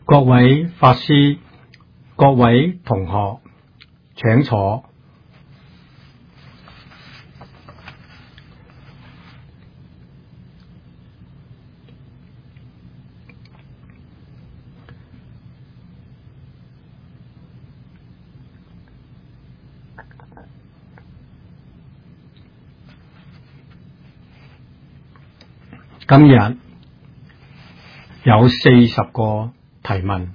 各位法師、各位同學，請坐。今日有40個提問。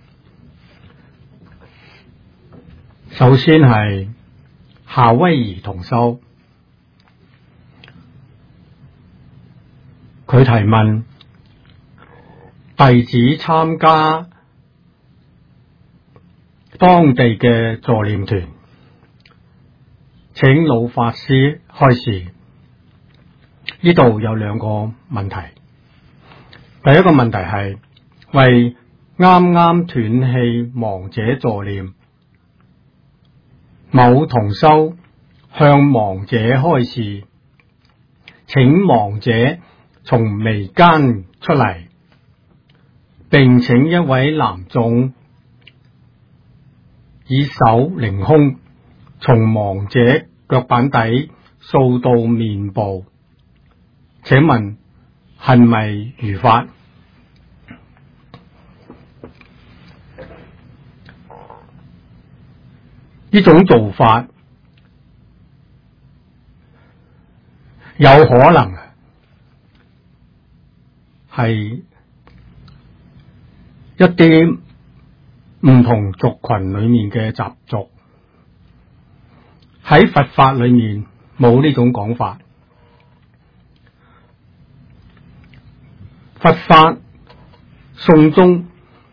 首先係夏威夷同修，佢提問：弟子參加當地嘅助念團，請老法師開示。呢度有2個問題。第一個問題係為啱啱斷氣亡者助念，某同修向亡者開示，請亡者從眉間出嚟，並請一位男眾以手凌空從亡者腳板底掃到面部，請問係咪如法？呢種做法有可能係一啲唔同族群裏面嘅習俗，喺佛法裏面冇呢種講法。佛法宋宗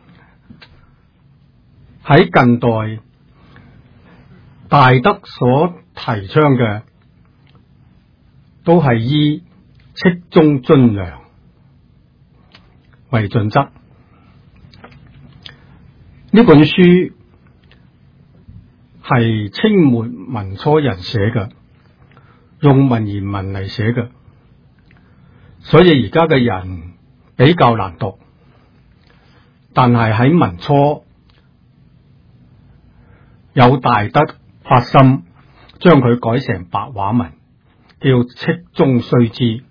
喺近代大德所提倡嘅，都係以戚中津梁為準則。呢本書係清末民初人寫嘅，用文言文嚟寫嘅，所以而家嘅人比較難讀。但係喺民初有大德發心將佢改成白話文，叫戚中須知，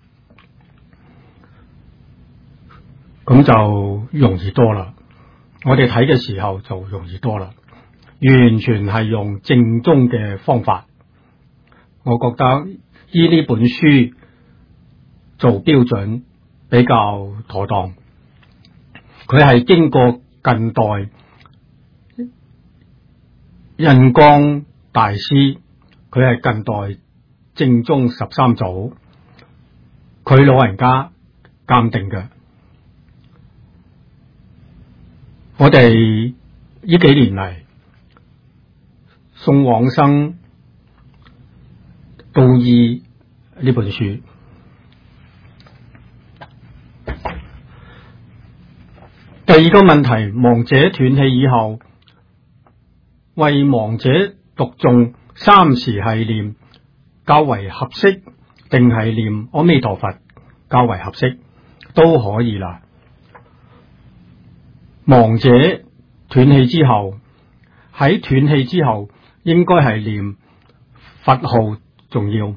咁就容易多啦。我哋睇嘅時候就容易多啦，完全係用正宗嘅方法。我覺得依呢本書做標準比較妥當。佢係經過近代印光大師，佢係近代正宗13祖，佢老人家鑑定嘅。我哋呢幾年嚟送往生都依呢本書。第二個問題，亡者斷氣以後，為亡者讀誦3時繫念較為合適，定係念阿彌陀佛較為合適？都可以啦。亡者斷氣之後，喺斷氣之後應該係念佛號重要，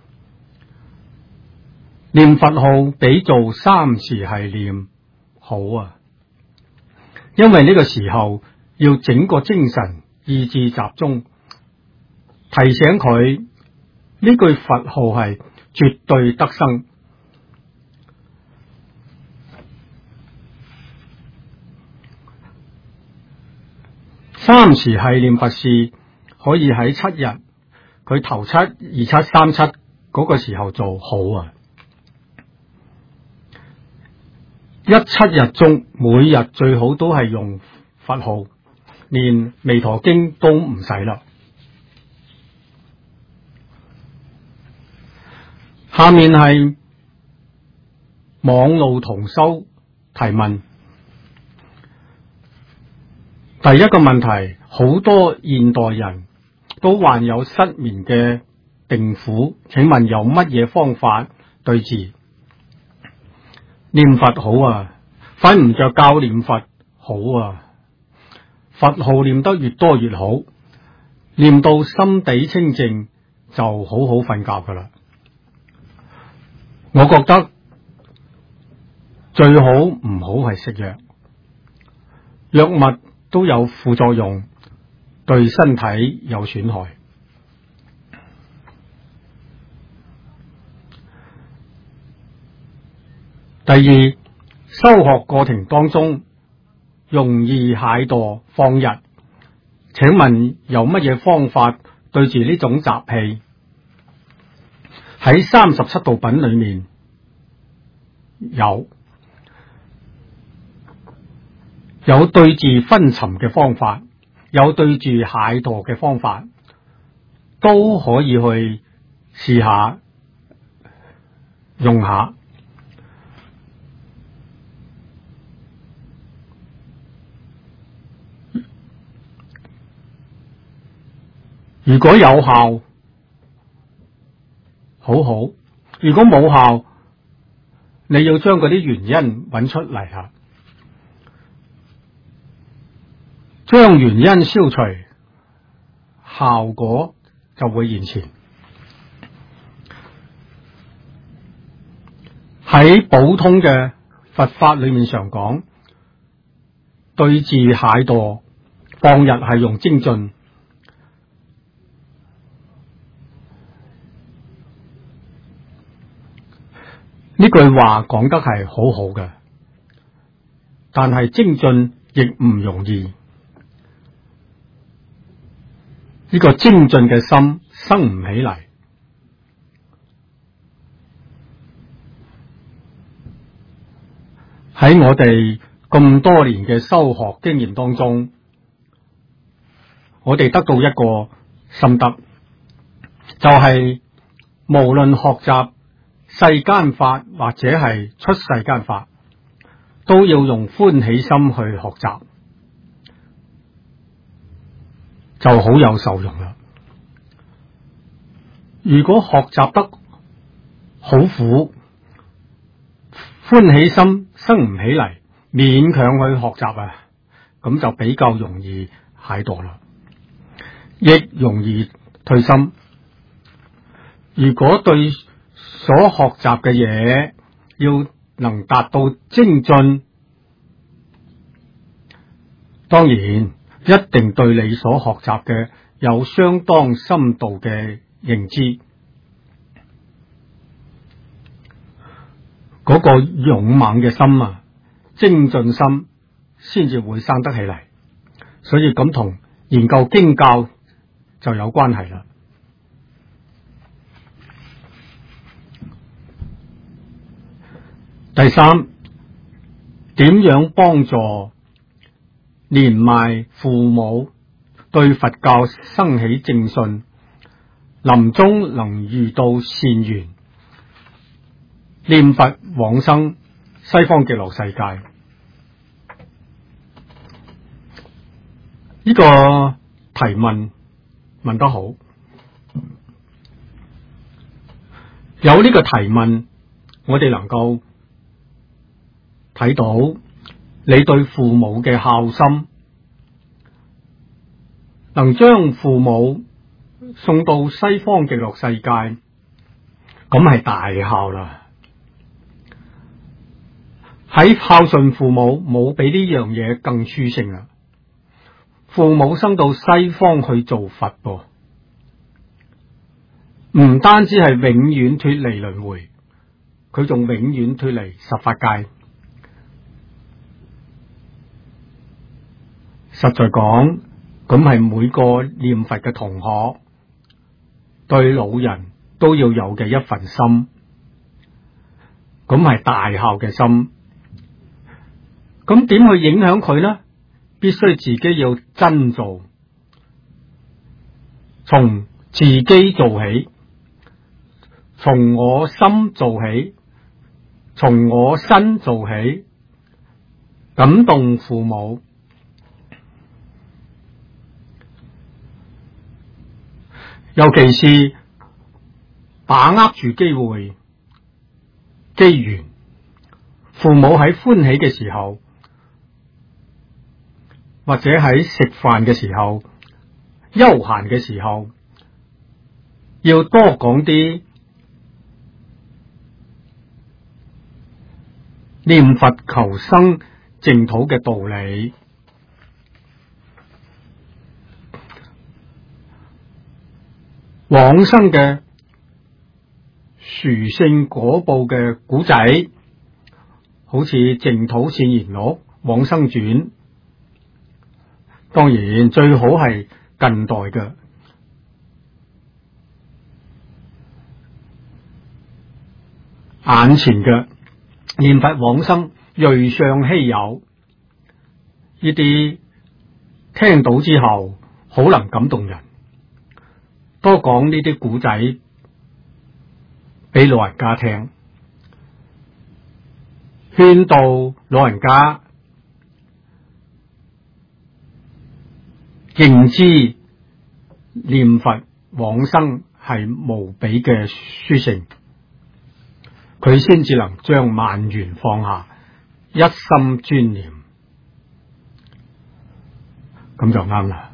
念佛號比做3時繫念好啊。因為呢個時候要整個精神意志集中，提醒佢呢句佛號係絕對得生。3時繫念佛事可以喺7日，佢頭7、27、37嗰個時候做好啊。17日中每日最好都係用佛號，連彌陀經都唔使啦。下面係網路同修提問。第一個問題，好多現代人都患有失眠嘅病苦，請問有乜嘢方法對治？念佛好啊，瞓唔着覺念佛好啊， 佛號念得越多越好，念到心地清淨就好好瞓覺噶啦。我覺得最好唔好係食藥，藥物都有副作用，對身體有損害。第二，修學過程當中容易懈惰放逸，請問有乜嘢方法對住呢種習氣？喺37道品裏面有對治昏沉嘅方法，有對住懈惰嘅方法，都可以去試下用下。如果有效，好好；如果冇效，你要將嗰啲原因揾出嚟吓，將原因消除，效果就會現前。喺普通嘅佛法裏面常講，對治懈惰放逸係用精進。呢句話講得係好好嘅，但係精進亦唔容易。呢個精進嘅心生唔起嚟。喺我哋咁多年嘅修學經驗當中，我哋得到一個心得，就係無論學習世間法或者係出世間法，都要用歡喜心去學習，就好有受用啦。如果學習得好苦，歡喜心生唔起嚟，勉強去學習啊，咁就比較容易懈惰啦，亦容易退心。如果對所學習嘅嘢要能達到精進，當然一定對你所學習嘅有相當深度嘅認知，嗰個勇猛嘅心啊，精進心先至會生得起嚟，所以咁同研究經教就有關係啦。第三，點樣幫助年邁父母對佛教生起正信，臨終能遇到善緣，念佛往生西方極樂世界？呢個提問問得好，有呢個提問，我哋能夠睇到你對父母嘅孝心，能將父母送到西方極樂世界，咁係大孝啦。喺孝順父母，冇比呢樣嘢更殊勝啦。父母生到西方去做佛噃，唔單止係永遠脫離輪迴，佢仲永遠脫離十法界。實在講，咁係每個念佛嘅同學對老人都要有嘅一份心，咁係大孝嘅心。咁點去影響佢呢？必須自己要真做，從自己做起，從我心做起，從我身做起，感動父母。尤其是把握住機會、機緣，父母喺歡喜嘅時候， 或者喺食飯嘅時候、休閒嘅時候，要多講啲念佛求生淨土嘅道理。往生嘅殊勝果報嘅古仔，好似淨土善言錄、往生傳，當然最好係近代嘅。眼前嘅念佛往生銳相稀有，呢啲聽到之後好能感動人。多講呢啲古仔俾老人家聽，勸導老人家認知念佛往生係無比嘅殊勝，佢先至能將萬緣放下，一心專念，咁就啱啦。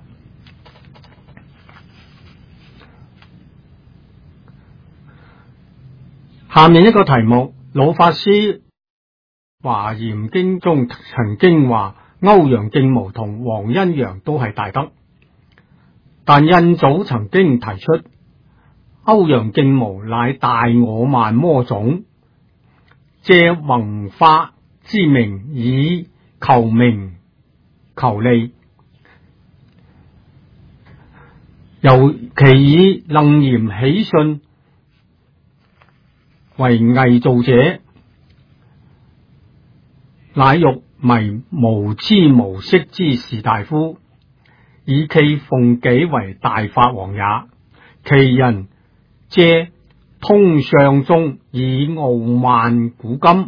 下面一個題目，老法師華嚴經中曾經話歐陽靖無同黃恩揚都係大德，但印祖曾經提出歐陽靖無乃大我慢魔種，借弘法之名以求名求利，尤其以楞嚴喜信為偽造者，乃欲迷無知無識之士大夫，以訖奉己為大法王也。其人借通相宗以傲慢古今。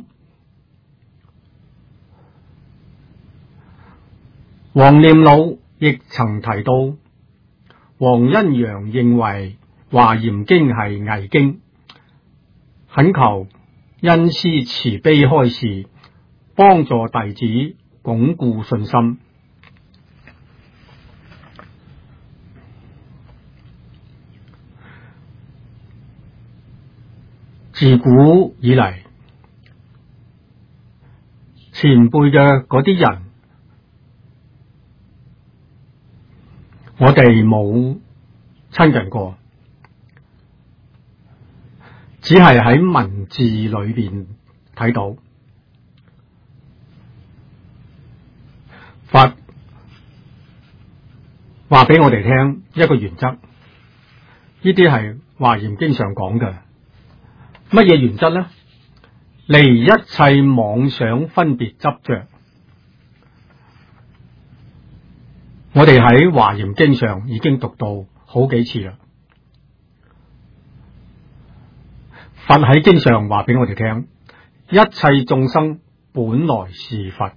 黃念老亦曾提到，黃恩揚認為華嚴經係偽經，懇求恩師慈悲開示，幫助弟子鞏固信心。自古以嚟，前輩嘅嗰啲人，我哋冇親近過，只係喺文字裏邊睇到。佛話俾我哋聽一個原則，呢啲係華嚴經上講嘅。乜嘢原則呢？離一切妄想分別執着。我哋喺華嚴經上已經讀到好幾次啦。佛喺經上話俾我哋聽，一切眾生本來是佛。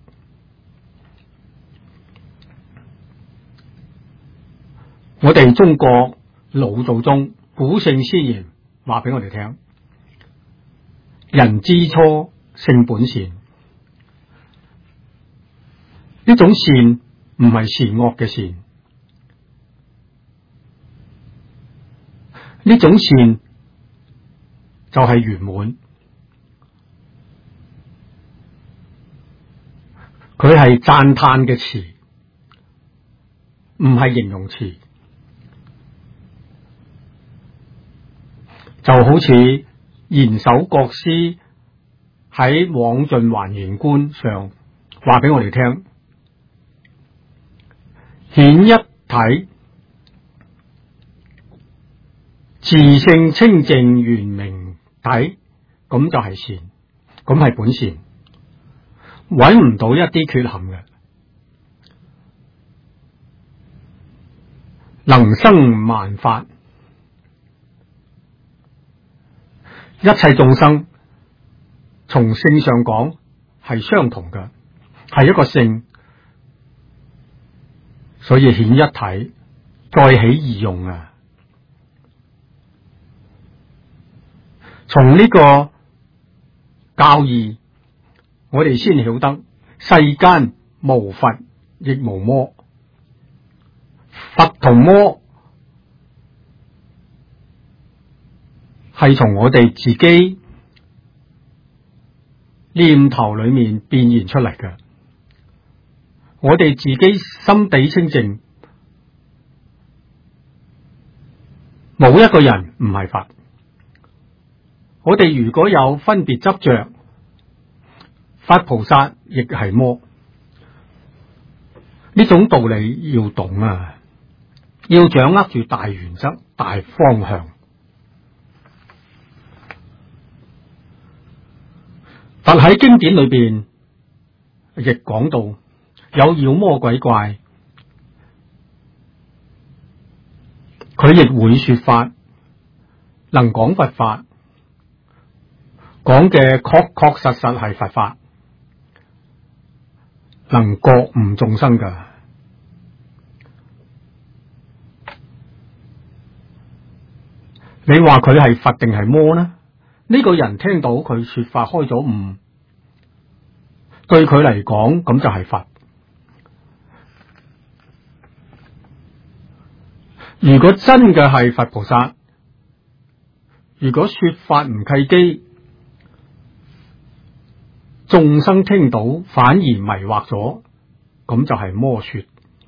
我哋中國老祖宗古聖先賢話俾我哋聽，人之初性本善。呢種善唔係善惡嘅善，呢種善就係圓滿，佢係讚嘆嘅詞，唔係形容詞。就好似賢首國師喺《往盡還原觀》上話俾我哋聽，顯一體，自性清淨圓明體，咁就係善，咁係本善，揾唔到一啲缺陷嘅，能生萬法。一切眾生從性上講係相同嘅，係一個性，所以顯一體，再起二用啊！從呢個教義，我哋先曉得世間無佛亦無魔， 佛同魔係從我哋自己念頭裏面變現出嚟嘅，我哋自己心地清淨，冇一個人唔係佛。我哋如果有分別執着，佛菩薩亦係魔。呢種道理要懂啊，要掌握住大原則、大方向。佛喺經典裏邊亦講到，有妖魔鬼怪，佢亦會說法，能講佛法，講嘅確確實實係佛法，能覺悟眾生噶。你話佢係佛定係魔呢？呢個人聽到佢說法開咗悟，對佢嚟講咁就係佛。如果真嘅係佛菩薩，如果說法唔契機，眾生聽到反而迷惑咗，咁就係魔說。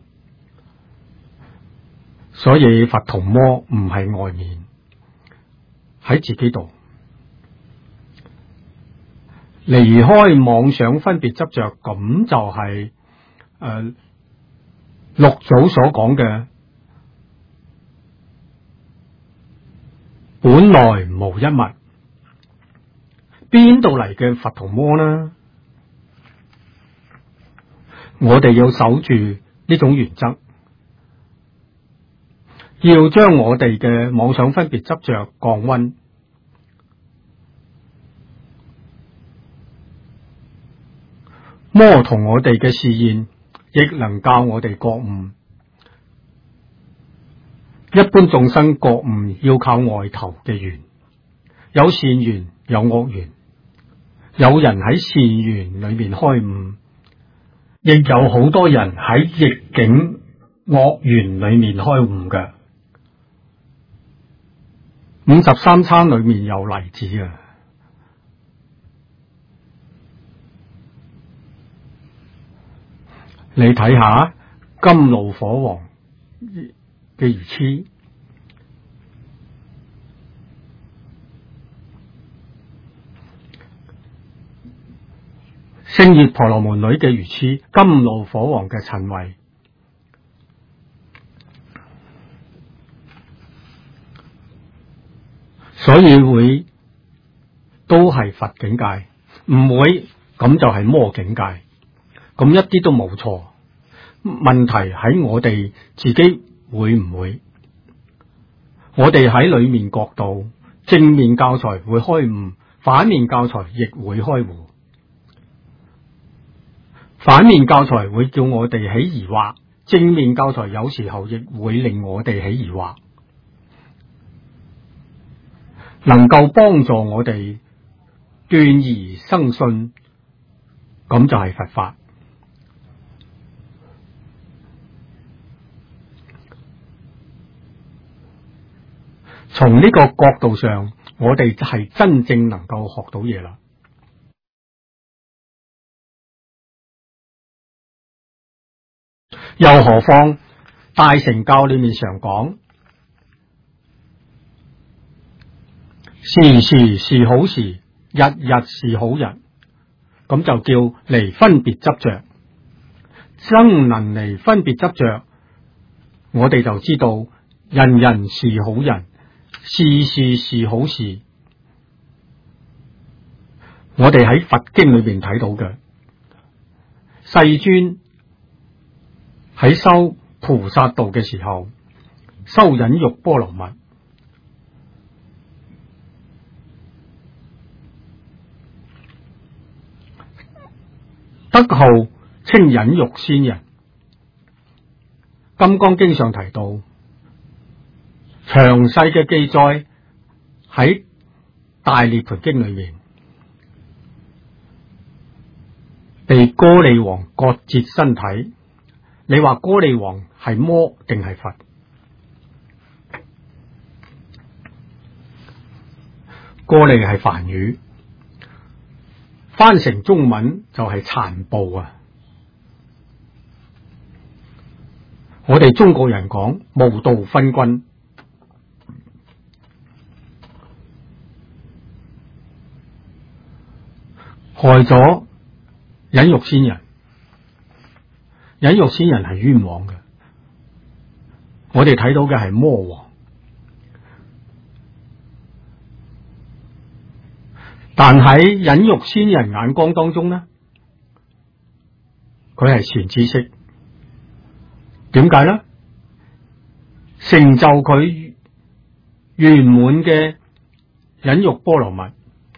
所以佛同魔唔係外面，喺自己度。離開妄想分別執着，咁就係六祖所講嘅本來無一物。邊度嚟嘅佛同魔呢？我哋要守住呢種原則，要將我哋嘅妄想分別執着降溫。魔同我哋嘅示現，亦能教我哋覺悟。一般眾生覺悟要靠外頭嘅緣，有善緣，有惡緣。有人喺善緣裏面開悟，亦有好多人喺逆境惡緣裏面開悟嘅。53參裏面有例子啊！你睇下甘露火王嘅愚癡，星月婆羅門女嘅愚癡，甘露火王嘅陳慧。所以會都係佛境界，唔會咁就係魔境界，咁一啲都冇錯。問題喺我哋自己會唔會？我哋喺裏面角度，正面教材會開悟，反面教材亦會開悟。反面教材會叫我哋起疑惑，正面教材有時候亦會令我哋起疑惑。能夠幫助我哋斷疑生信，咁就係佛法。從呢個角度上，我哋係真正能夠學到嘢啦。又何況大乘教裏面常講，時時是好時，日日是好日，咁就叫離分別執着。真能離分別執着，我哋就知道人人是好人，事事是好事。我哋喺佛經裏邊睇到嘅，世尊喺修菩薩道嘅時候，修忍辱波羅蜜，德號稱忍辱仙人。金剛經上提到，詳細嘅記載喺大涅槃經裏面，被歌利王割截身體， 你話歌利王係魔定係佛？歌利係梵語，翻成中文就係殘暴啊！我哋中國人講無道昏君，害咗忍辱仙人，忍辱仙人係冤枉嘅。我哋睇到嘅係魔王，但喺忍辱仙人眼光當中呢，佢係善知識。點解呢？成就佢圓滿嘅忍辱波羅蜜，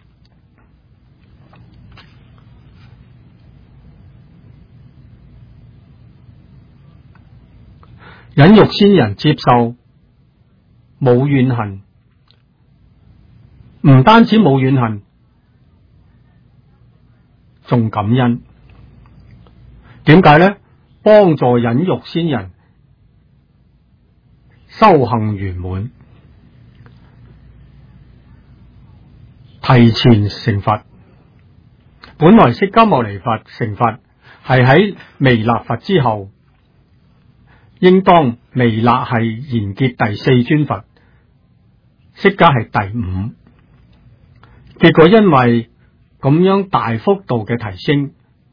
忍辱仙人接受冇怨恨，唔單止冇怨恨，仲感恩。點解呢？幫助忍辱仙人修行圓滿，提前成佛。本來釋迦牟尼佛成佛係喺彌勒佛之後，應當彌勒係賢劫第四尊佛，釋迦係第五。結果因為咁樣大幅度嘅提升，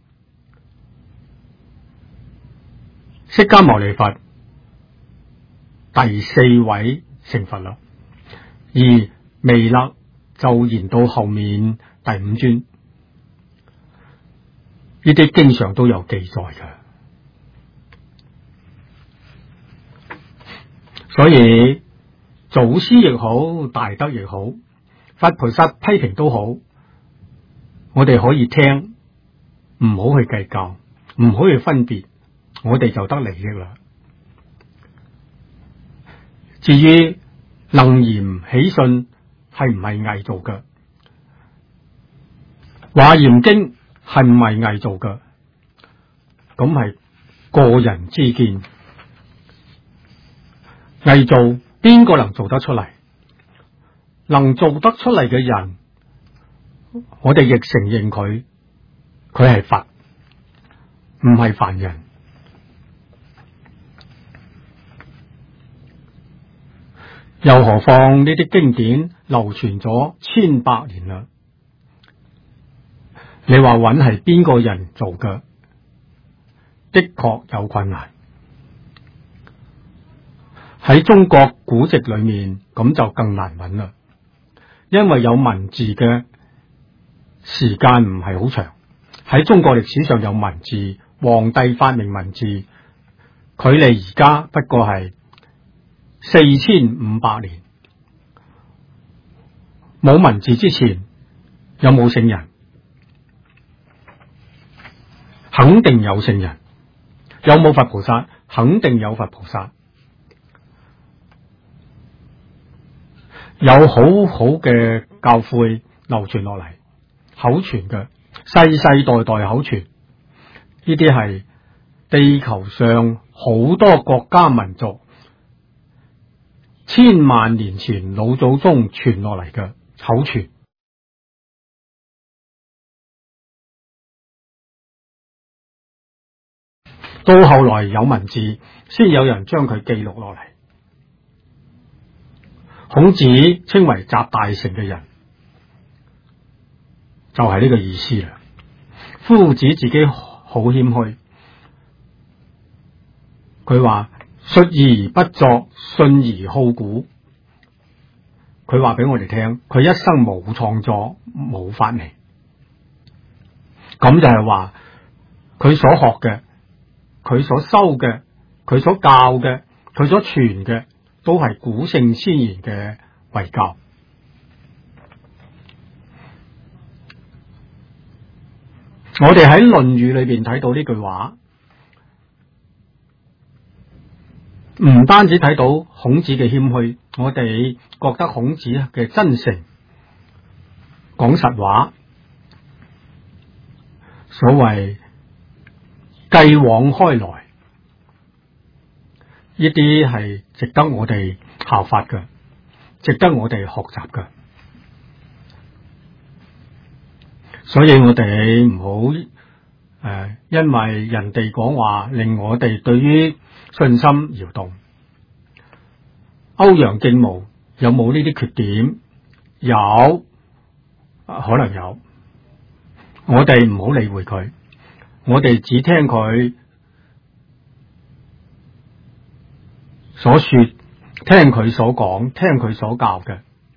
釋迦牟尼佛第四位成佛啦，而彌勒就延到後面第五尊，呢啲經常都有記載嘅。所以祖師亦好，大德亦好，佛菩薩批評都好，我哋可以聽，唔好去計較，唔好去分別，我哋就得利益啦。至於能言喜訊係唔係偽造嘅，華嚴經係唔係偽造嘅，咁係個人之見。偽造邊個能做得出嚟？能做得出嚟嘅人，我哋亦承認佢係佛，唔係凡人。又何況呢啲經典流傳咗1800年啦，你話揾係邊個人做嘅，的確有困難。喺中國古籍裏面，咁就更難揾啦，因為有文字嘅時間唔係好長。喺中國歷史上有文字，皇帝發明文字，距離而家不過係4500年。冇文字之前，有冇聖人？肯定有聖人。有冇佛菩薩？肯定有佛菩薩。有好好嘅教誨流傳落嚟，口傳嘅，世世代代口傳。呢啲係地球上好多國家民族千萬年前老祖宗傳落嚟嘅口傳。到後來有文字，先有人將佢記錄落嚟。孔子稱為集大成嘅人，就係呢個意思啦。夫子自己好謙虛，佢話述而不作，信而好古。佢話俾我哋聽，佢一生冇創作，冇發明。咁就係話佢所學嘅，佢所修嘅，佢所教嘅，佢所傳嘅，都係古聖先賢嘅遺教。我哋喺《論語》裏邊睇到呢句話，唔單止睇到孔子嘅謙虛，我哋覺得孔子嘅真誠，講實話。所謂繼往開來， 呢啲係值得我哋效法嘅，值得我哋學習嘅。所以我哋唔好因為人哋講話令我哋對於信心搖動。歐陽敬無有冇呢啲缺點？有，可能有。我哋唔好理會佢，我哋只聽佢所說，聽佢所講，聽佢所教嘅。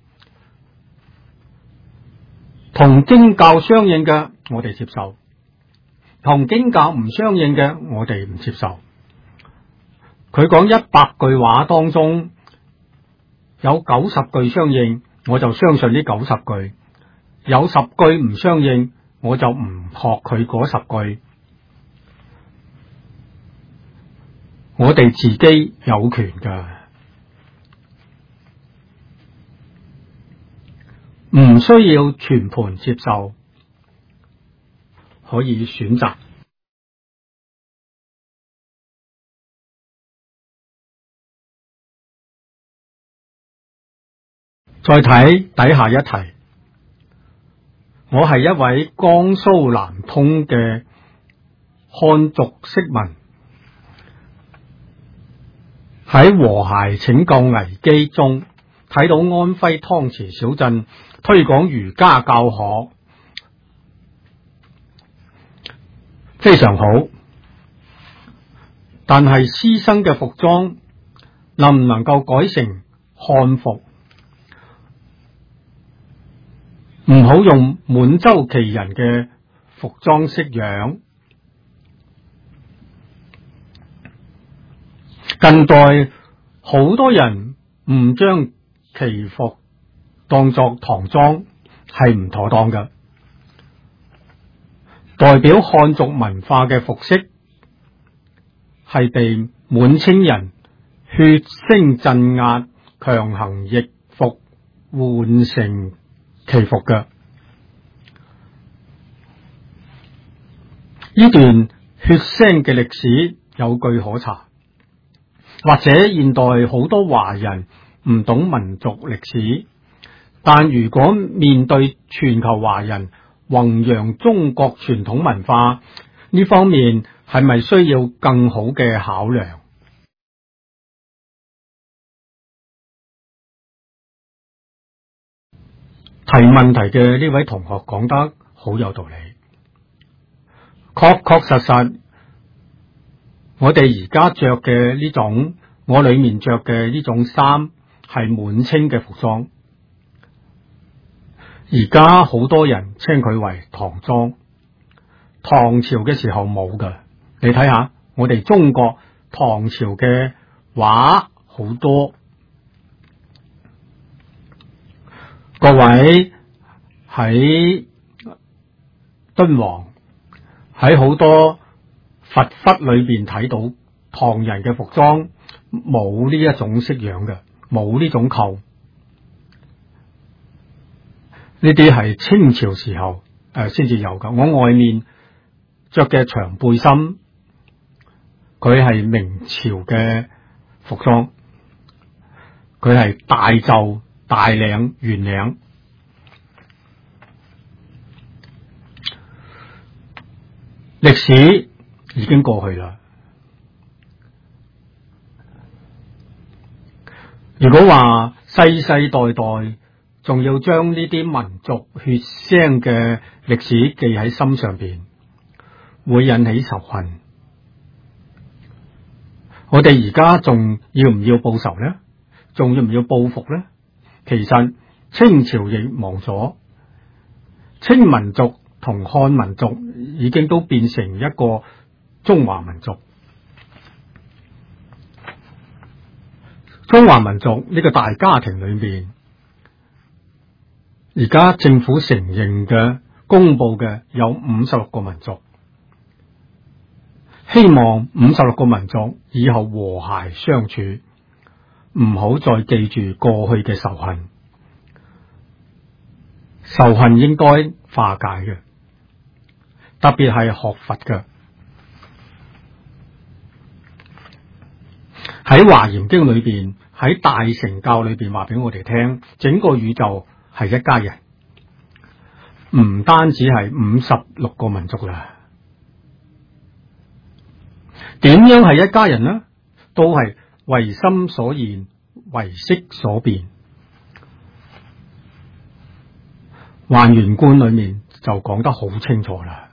同經教相應嘅，我哋接受；同經教唔相應嘅，我哋唔接受。佢講100句話當中有90句相應，我就相信呢90句；有10句唔相應，我就唔學佢嗰10句。我哋自己有權㗎，唔需要全盤接受，可以選擇。再睇底下一題，我係一位江蘇南通嘅漢族釋民，喺和諧拯救危機中睇到安徽湯池小鎮推廣儒家教學非常好，但係師生嘅服裝能唔能夠改成漢服？唔好用滿洲旗人嘅服裝式樣。近代好多人唔將旗服當作唐裝，係唔妥當嘅。代表漢族文化嘅服飾係被滿清人血腥鎮壓，強行易服換成旗服嘅。呢段血腥嘅歷史有據可查，或者現代好多華人唔懂民族歷史，但如果面對全球華人弘揚中國傳統文化呢方面，係咪需要更好嘅考量？提問題嘅呢位同學講得好有道理，確確實實，我哋而家着嘅呢種，我裏面着嘅呢種衫係滿清嘅服裝，而家好多人稱佢為唐裝，唐朝嘅時候冇㗎。你睇下，我哋中國唐朝嘅畫好多。各位喺敦煌，喺好多佛窟裏邊睇到唐人嘅服裝冇呢一種式樣嘅，冇呢種扣。呢啲係清朝時候先至有噶。我外面着嘅長背心，佢係明朝嘅服裝，佢係大袖大領圓領。歷史已經過去啦。如果話世世代代仲要將呢啲民族血腥嘅歷史記喺心上邊，會引起仇恨。我哋而家仲要唔要報仇呢？仲要唔要報復呢？其實清朝亦亡咗，清民族同漢民族已經都變成一個中華民族。中華民族呢個大家庭裏面，而家政府承認嘅、公布嘅有56個民族，希望56個民族以後和諧相處，唔好再記住過去嘅仇恨。仇恨應該化解嘅，特別係學佛嘅。 喺華嚴經裏邊，喺大乘教裏邊話俾我哋聽，整個宇宙係一家人，唔單止係56個民族啦。點樣係一家人呢？都係唯心所現，唯識所變。還原觀裏面就講得好清楚啦。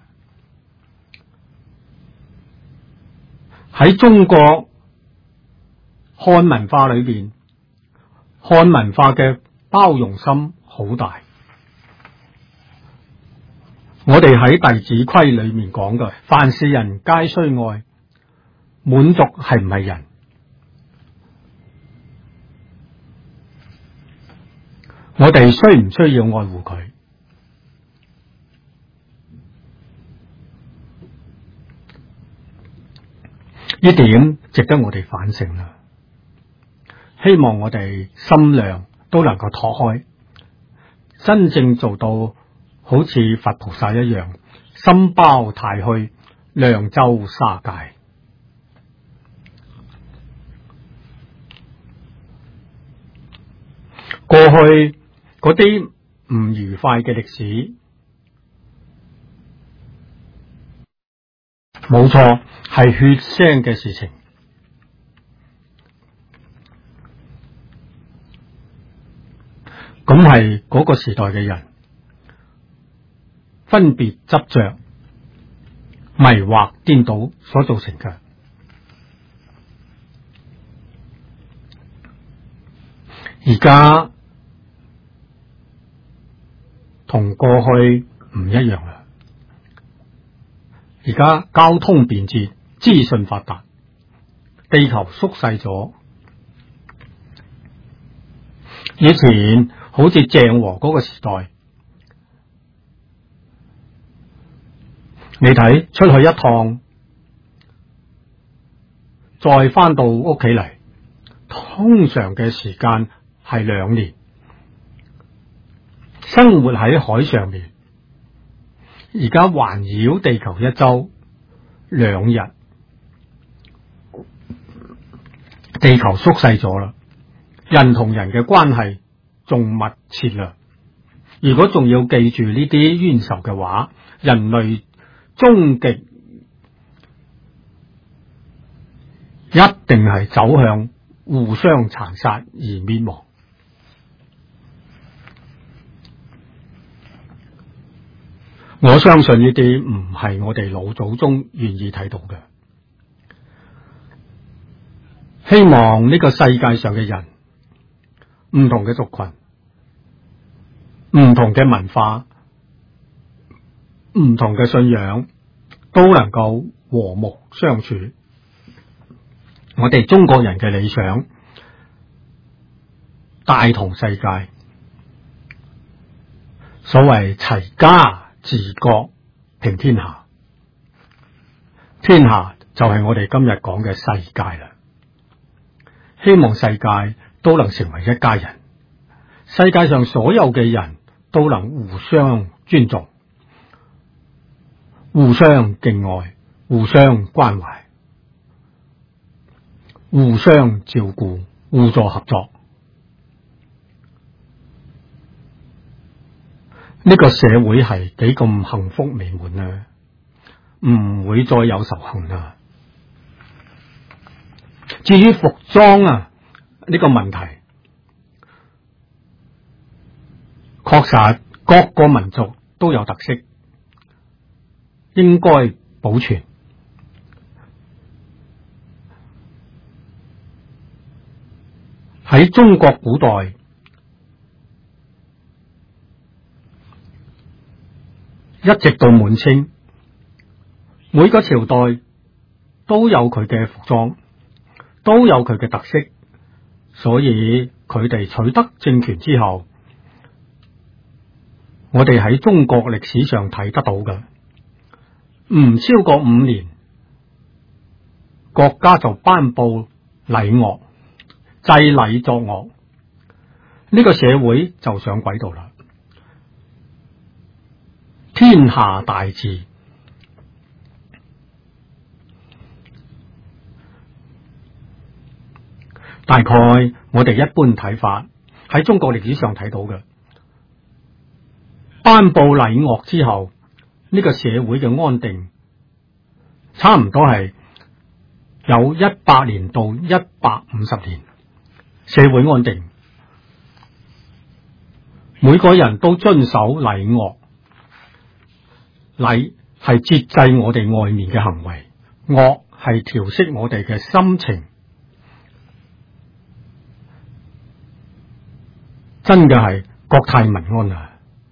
喺中國漢文化裏邊，漢文化嘅包容心好大。我哋喺弟子規裏面講嘅，凡是人皆須愛。滿族係唔係人？我哋需唔需要愛護佢？呢點值得我哋反省啦。希望我哋心量都能夠拓開，真正做到好似佛菩薩一樣，心包太虛，量周沙界。過去嗰啲唔愉快嘅歷史，冇錯，係血腥嘅事情。咁係嗰個時代嘅人分別執着、迷惑、顛倒所造成嘅。而家同過去唔一樣啦。而家交通便捷，資訊發達，地球縮細咗。以前好似鄭和嗰個時代，你睇出去一趟，再翻到屋企嚟，通常嘅時間係2年。生活喺海上面，而家環繞地球一周2日，地球縮細咗啦，人同人嘅關係仲密切啦。如果仲要記住呢啲冤仇嘅話，人類終極一定係走向互相殘殺而滅亡。我相信呢啲唔係我哋老祖宗願意睇到嘅。希望呢個世界上嘅人，唔同嘅族群，唔同嘅文化，唔同嘅信仰，都能夠和睦相處。我哋中國人嘅理想，大同世界，所謂齊家治國平天下，天下就係我哋今日講嘅世界啦。希望世界都能成為一家人，世界上所有嘅人都能互相尊重、互相敬愛、互相關懷、互相照顧、互助合作。呢個社會係幾咁幸福美滿啊，唔會再有仇恨啊。至於服裝啊，呢個問題，確實各個民族都有特色，應該保存。喺中國古代，一直到滿清，每個朝代都有佢嘅服裝，都有佢嘅特色，所以佢哋取得政權之後，我哋喺中國歷史上睇得到嘅，唔超過5年，國家就頒布禮樂，制禮作樂，呢個社會就上軌道啦。天下大治， 大概我哋一般睇法喺中國歷史上睇到嘅，頒布禮樂之後，呢個社會嘅安定差唔多係有100年到150年，社會安定，每個人都遵守禮樂。禮係節制我哋外面嘅行為，樂係調適我哋嘅心情。真嘅係國泰民安啊！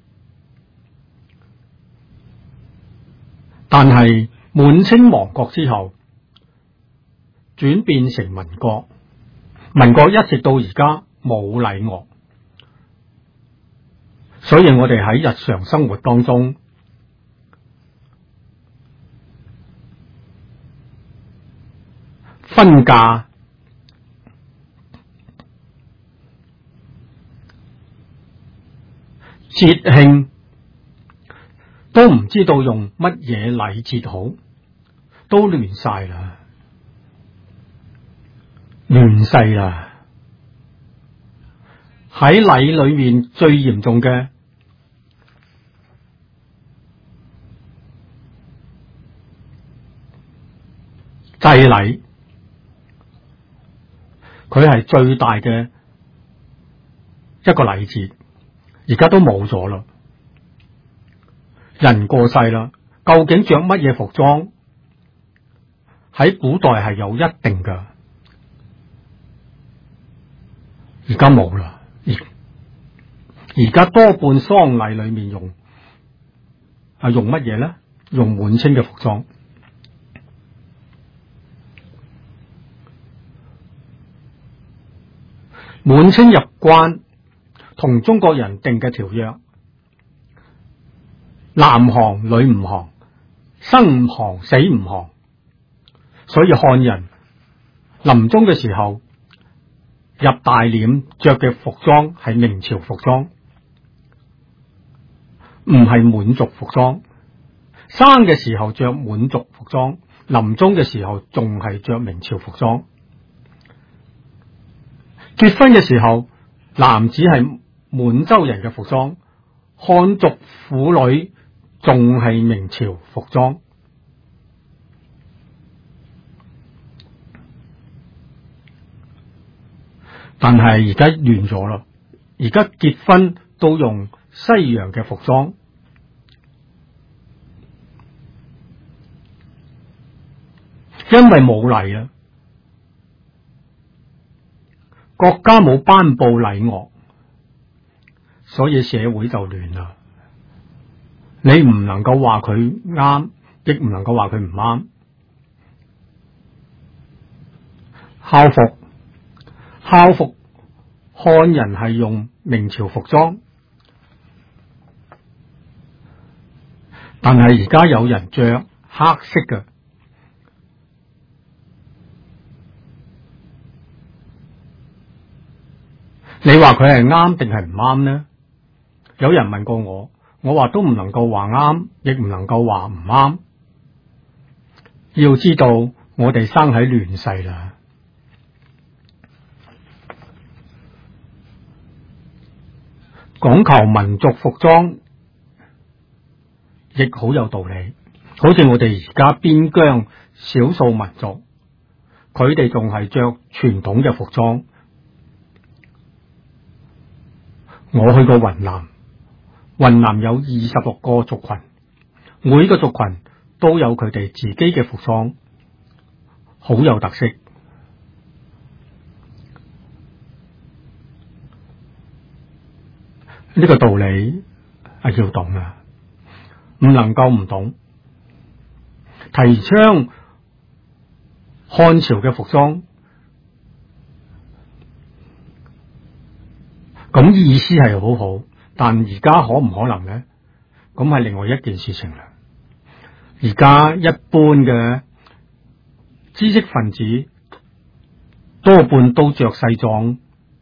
但係滿清亡國之後，轉變成民國，民國一直到而家冇禮樂，所以我哋喺日常生活當中，婚嫁、節慶都唔知道用乜嘢禮節好，都亂晒啦，亂世啦。喺禮裏面最嚴重嘅祭禮，佢係最大嘅一個禮節，而家都冇咗啦。人過世啦，究竟着乜嘢服裝？喺古代係有一定噶，而家冇啦。而家多半喪禮裏面用乜嘢咧？用滿清嘅服裝。滿清入關同中國人定嘅條約，男行女唔行，生唔行死唔行，所以漢人臨終嘅時候入大殮着嘅服裝係明朝服裝，唔係滿族服裝。生嘅時候着滿族服裝，臨終嘅時候仲係着明朝服裝。結婚嘅時候，男子係滿洲人嘅服裝，漢族婦女仲係明朝服裝。但係而家亂咗啦，而家結婚都用西洋嘅服裝，因為冇禮啊，國家冇頒布禮樂，所以社會就亂啦。你唔能夠話佢啱，亦唔能夠話佢唔啱。校服漢人係用明朝服裝，但係而家有人着黑色嘅。你話佢係啱定係唔啱呢？有人問過我話都唔能夠話啱，亦唔能夠話唔啱。要知道我哋生喺亂世啦，講求民族服裝亦好有道理。好似我哋而家邊疆少數民族，佢哋仲係着傳統嘅服裝。我去過雲南，雲南有26個族群，每個族群都有佢哋自己嘅服裝，好有特色。呢個道理係要懂啊，唔能夠唔懂。提倡漢朝嘅服裝，咁意思係好好，但而家可唔可能呢？咁係另外一件事情啦。而家一般嘅知識分子多半都着西裝，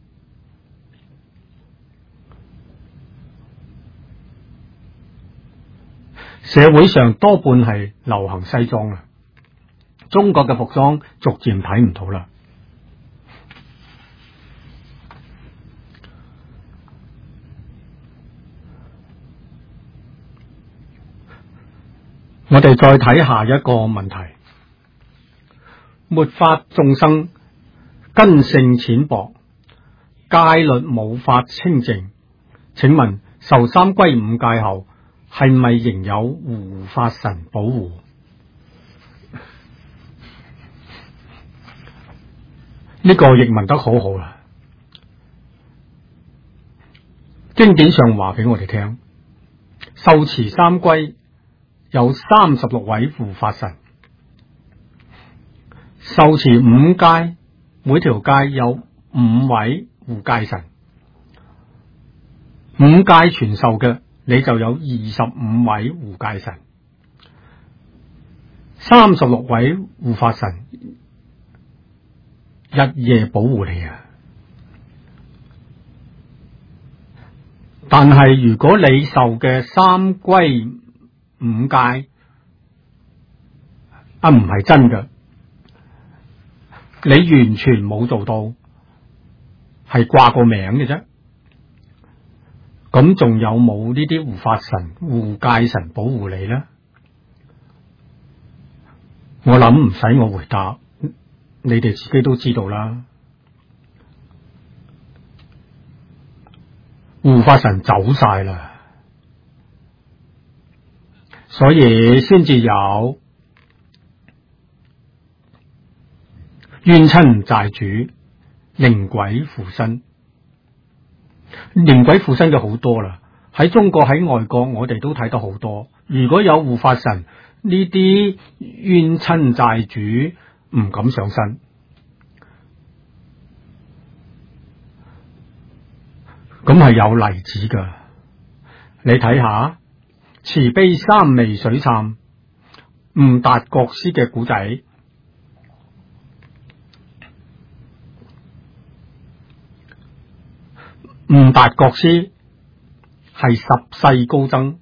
社會上多半係流行西裝啦。中國嘅服裝逐漸睇唔到啦。 我哋再睇下一個問題：末法眾生根性淺薄，戒律無法清淨，請問受三歸五戒後，係咪仍有護法神保護？呢個亦問得好好啦。經典上話俾我哋聽，受持三歸有36位護法神，受持五戒，每條戒有5位護戒神，五戒全受嘅，你就有25位護戒神，36位護法神日夜保護你啊！但係如果你受嘅三歸五戒唔係真嘅，你完全冇做到，係掛個名嘅啫。咁仲有冇呢啲護法神、護戒神保護你呢？我諗唔使我回答，你哋自己都知道啦。護法神走晒啦，所以先至有冤親債主、靈鬼附身。靈鬼附身嘅好多啦，喺中國喺外國我哋都睇得好多。如果有護法神，呢啲冤親債主唔敢上身。咁係有例子噶，你睇下慈悲三昧水懺悟達國師嘅古仔。悟達國師係10世高僧，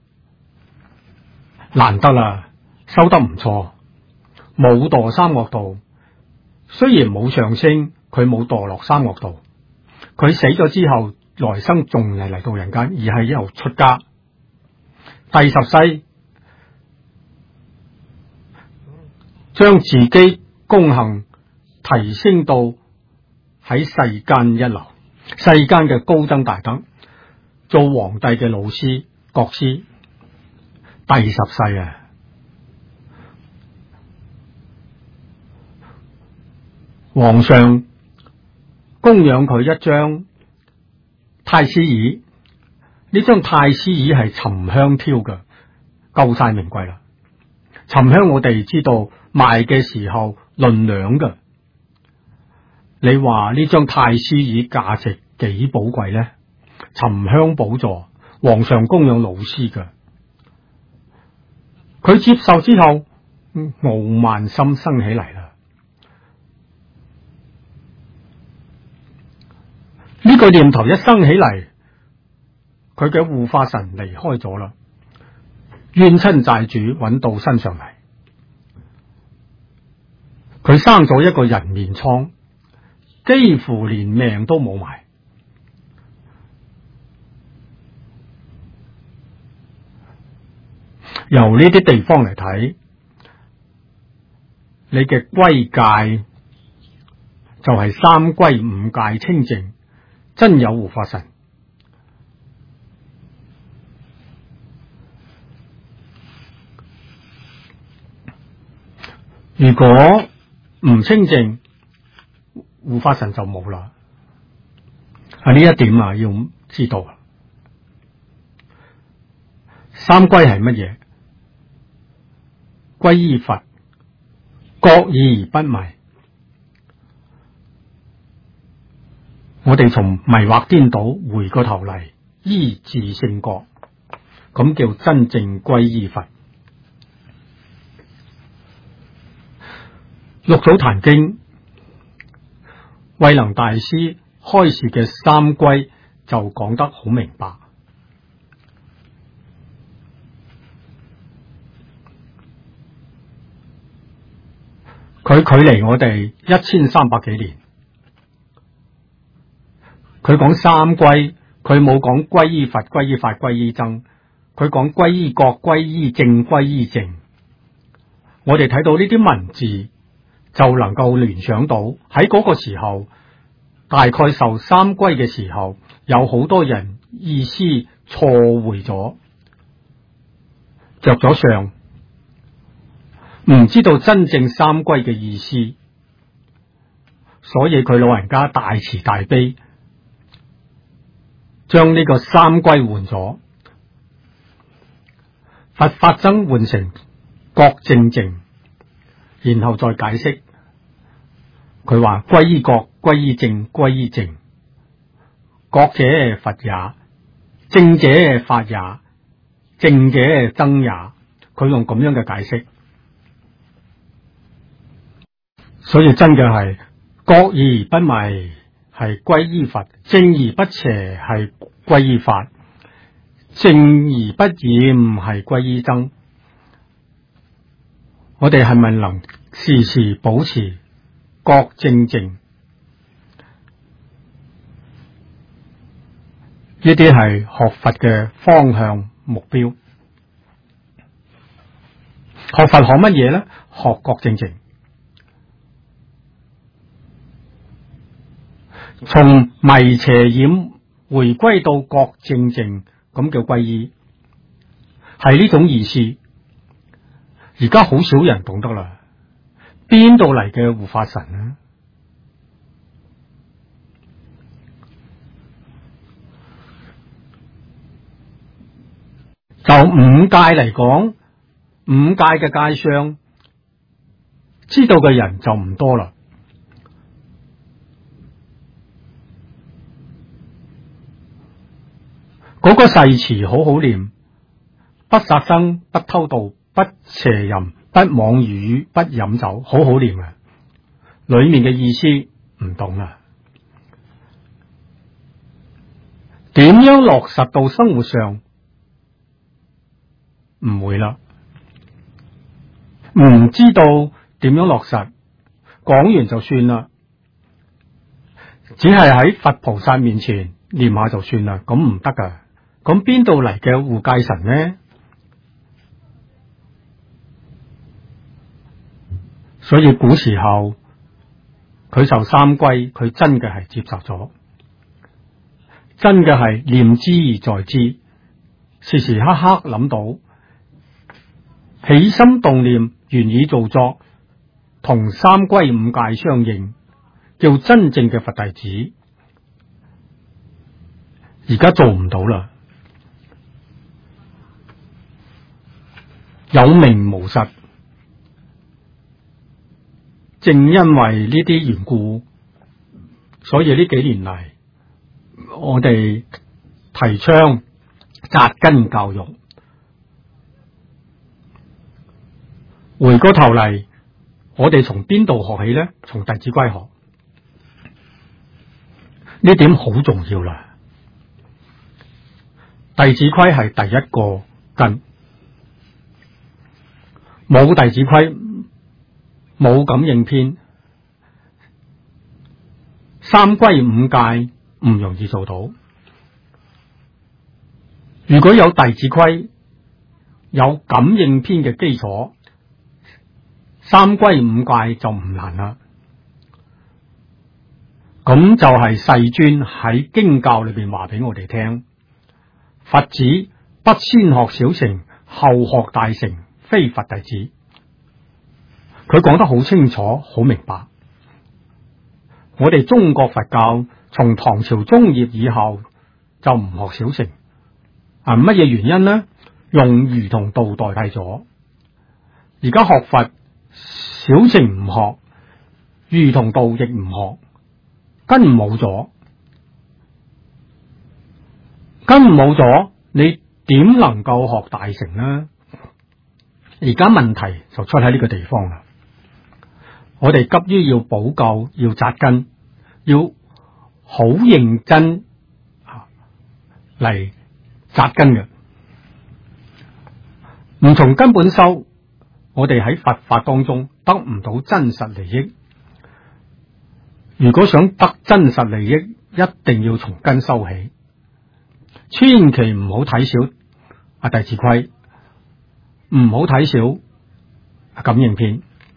難得啦，修得唔錯，冇墮三惡道。雖然冇上升，佢冇墮落三惡道，佢死咗之後來生仲係嚟到人間，而係一路出家。第10世將自己功行提升到喺世間一流，世間嘅高僧大德，做皇帝嘅老師國師。第10世啊，皇上供養佢一張太師椅，呢張太師椅係沉香挑嘅，夠晒名貴啦。沉香我哋知道賣嘅時候論兩嘅，你話呢張太師椅價值幾寶貴呢？沉香寶座，皇上供養老師嘅，佢接受之後，傲慢心生起嚟啦。呢個念頭一生起嚟，佢嘅護法神離開咗啦，冤親債主揾到身上嚟，佢生咗一個人面瘡，幾乎連命都冇埋。由呢啲地方嚟睇，你嘅歸戒就係三歸五戒清淨，真有護法神。如果唔清淨，護法神就冇啦。呢一點要知道。三歸係乜嘢？歸依佛，覺義而不迷。我哋從迷惑顛倒回過頭嚟，依自性覺，咁叫真正歸依佛。六祖壇經慧能大師開示嘅三歸就講得好明白。佢距離我哋1300幾年，佢講三歸，佢冇講歸依佛、歸依法、歸依僧，佢講歸依覺、歸依正、歸依淨， 我哋睇到呢啲文字，就能夠聯想到喺嗰個時候，大概受三歸嘅時候，有好多人意思錯會咗，着咗相，唔知道真正三歸嘅意思，所以佢老人家大慈大悲，將呢個三歸換咗，佛法僧換成覺正淨，然後再解釋，佢話歸依覺，歸依正，歸依淨，覺者佛也，正者法也，淨者僧也。佢用咁樣嘅解釋，所以真嘅係覺而不迷係歸依佛，正而不邪係歸依法，淨而不染係歸依僧。我哋係咪能時時保持覺正淨？呢啲係學佛嘅方向目標。學佛學乜嘢呢？學覺正淨，從迷邪染回歸到覺正淨，咁叫歸依，係呢種意思。而家好少人懂得啦，邊度嚟嘅護法神呢？就五戒嚟講，五戒嘅戒相，知道嘅人就唔多啦。嗰個誓詞好好念，不殺生，不偷盜，不邪淫，不妄語，不飲酒，好好念啊！裏面嘅意思唔懂啊，點樣落實到生活上？唔會啦，唔知道點樣落實，講完就算啦，只係喺佛菩薩面前念下就算啦，咁唔得噶。咁邊度嚟嘅護戒神呢？所以古時候佢受三歸，佢真嘅係接受咗，真嘅係念之在之，時時刻刻諗到，起心動念，願意做作，同三歸五戒相應，叫真正嘅佛弟子。而家做唔到啦，有名無實。正因為呢啲緣故，所以呢幾年嚟，我哋提倡扎根教育。回過頭嚟，我哋從邊度學起呢？從弟子規學，呢點好重要啦。弟子規係第一個根，冇弟子規，冇感應篇，三歸五戒唔容易做到。如果有弟子規，有感應篇嘅基礎，三歸五戒就唔難啦。咁就係世尊喺經教裏邊話俾我哋聽，佛子不先學小乘，後學大乘，非佛弟子。佢講得好清楚，好明白。我哋中國佛教從唐朝中葉以後就唔學小乘，乜嘢原因呢？用儒同道代替咗。而家學佛，小乘唔學，儒同道亦唔學，根冇咗，根冇咗，你點能夠學大乘呢？而家問題就出喺呢個地方啦。我哋急於要補救，要扎根，要好認真嚟扎根嘅，唔從根本修，我哋喺佛法當中得唔到真實利益。如果想得真實利益，一定要從根修起，千祈唔好睇小弟子規，唔好睇小感應篇。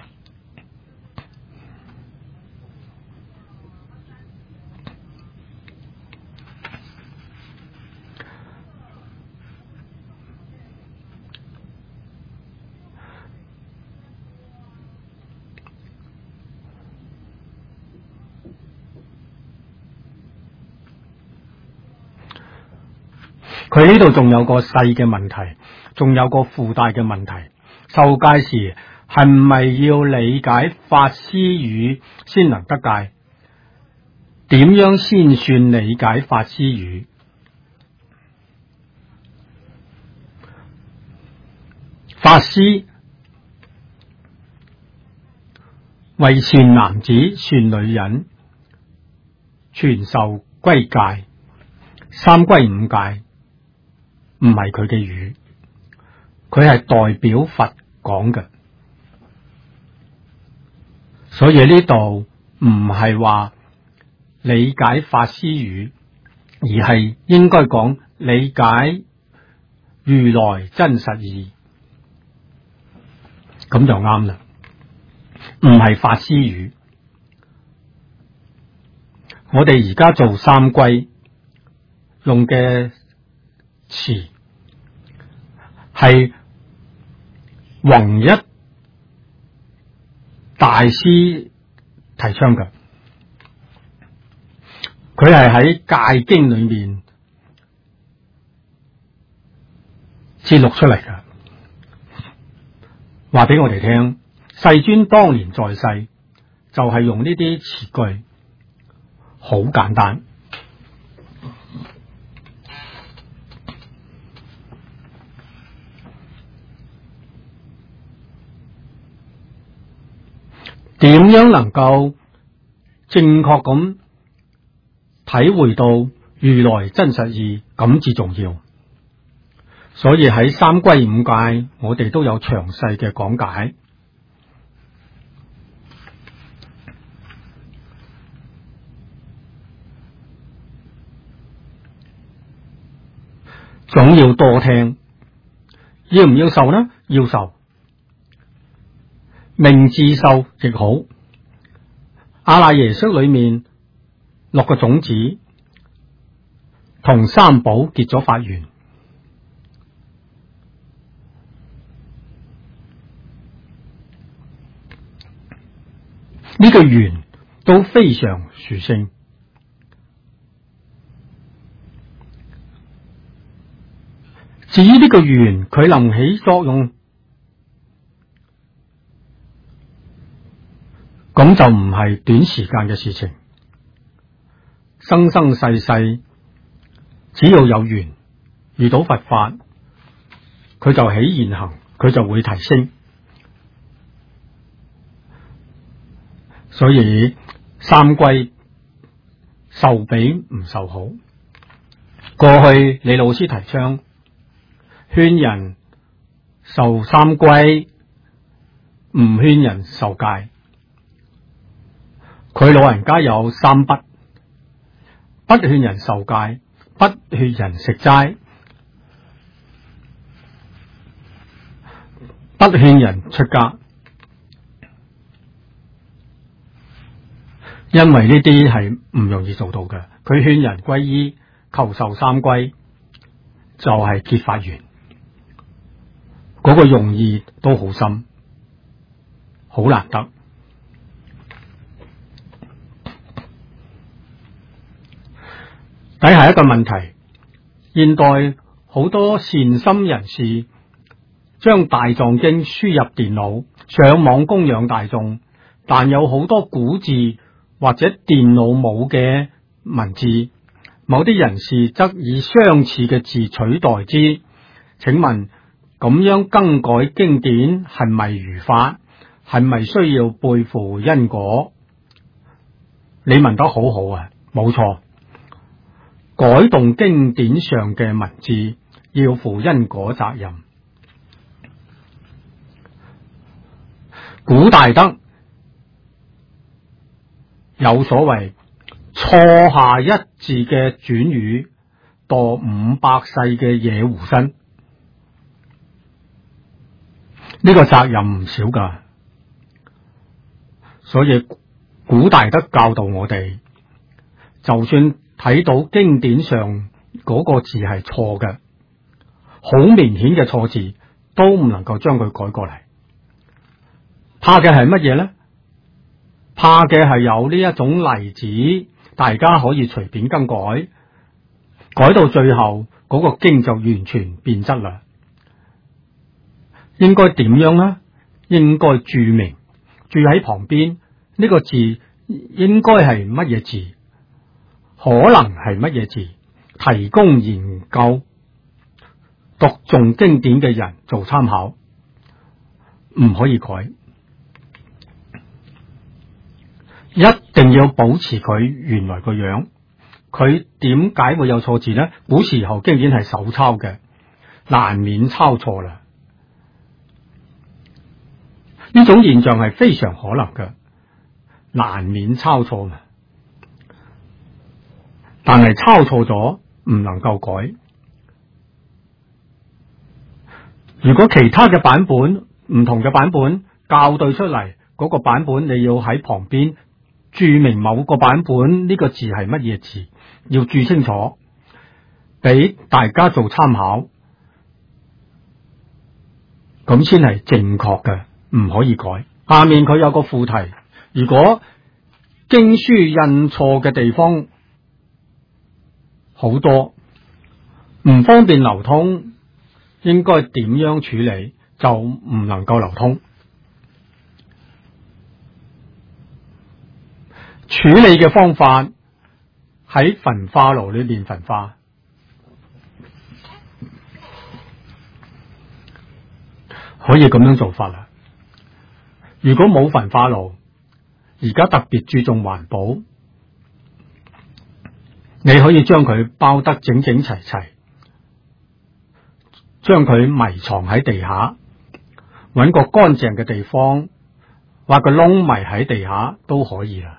佢呢度仲有個細嘅問題，仲有個附帶嘅問題。受戒時係咪要理解法師語先能得戒？點樣先算理解法師語？法師為善男子、善女人傳授歸戒，三歸五戒唔係佢嘅語，佢係代表佛講嘅，所以呢度唔係話理解法師語，而係應該講理解如來真實義，咁就啱啦，唔係法師語。我哋而家做三歸用嘅詞係弘一大師提倡嘅，佢係喺戒經裏面節錄出嚟嘅，話俾我哋聽。世尊當年在世就係用呢啲詞句，好簡單。點樣能夠正確咁體會到如來真實義，咁至重要。所以喺三歸五戒，我哋都有詳細嘅講解。總要多聽，要唔要受呢？要受。明自受亦好，阿賴耶識裏面落個種子，同三寶結咗法緣，呢個緣都非常殊勝。至於呢個緣佢能起作用，咁就唔係短時間嘅事情，生生世世只要有緣遇到佛法，佢就起現行，佢就會提升。所以三歸受比唔受好。過去李老師提倡勸人受三歸，唔勸人受戒。佢老人家有三不：不勸人受戒，不勸人食齋，不勸人出家。因為呢啲係唔容易做到嘅。佢勸人皈依，求受三歸，就係結法緣，嗰個用意都好深，好難得。底下一個問題，現代好多善心人士將大藏經輸入電腦，上網供養大眾，但有好多古字或者電腦冇嘅文字，某啲人士則以相似嘅字取代之。請問咁樣更改經典係咪如法？係咪需要背負因果？你問得好好啊，冇錯。改動經典上嘅文字要負因果責任。古大德有所謂錯下一字嘅轉語，墮500世嘅野狐身。呢呢個責任唔少噶，所以古大德教導我哋，就算睇到經典上嗰個字係錯嘅，好明顯嘅錯字，都唔能夠將佢改過嚟。怕嘅係乜嘢呢？怕嘅係有呢一種例子，大家可以隨便更改，改到最後嗰個經就完全變質啦。應該點樣呢？應該注明，注喺旁邊，呢個字應該係乜嘢字，可能係乜嘢字，提供研究讀誦經典嘅人做參考，唔可以改，一定要保持佢原來個樣。佢點解會有錯字呢？古時候經典係手抄嘅，難免抄錯啦。呢種現象係非常可能嘅，難免抄錯嘛。但係抄錯咗唔能夠改。如果其他嘅版本，唔同嘅版本校對出嚟，嗰個版本你要喺旁邊注明某個版本呢個字係乜嘢字，要注清楚，俾大家做參考，咁先係正確嘅，唔可以改。下面佢有個副題，如果經書印錯嘅地方好多，唔方便流通，應該點樣處理就唔能夠流通。處理嘅方法喺焚化爐裏面焚化，可以咁樣做法啦。如果冇焚化爐，而家特別注重環保，你可以將佢包得整整齊齊，將佢埋藏喺地下，揾個乾淨嘅地方，挖個窿埋喺地下都可以啦。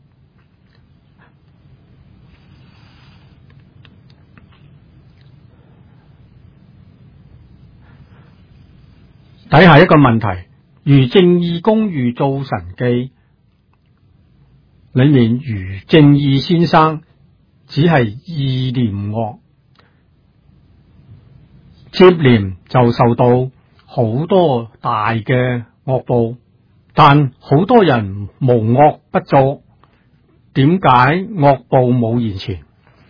睇下一個問題，余正義公寓造神記裏面，余正義先生只係意念惡，接連就受到好多大嘅惡報，但好多人無惡不作，點解惡報冇現前？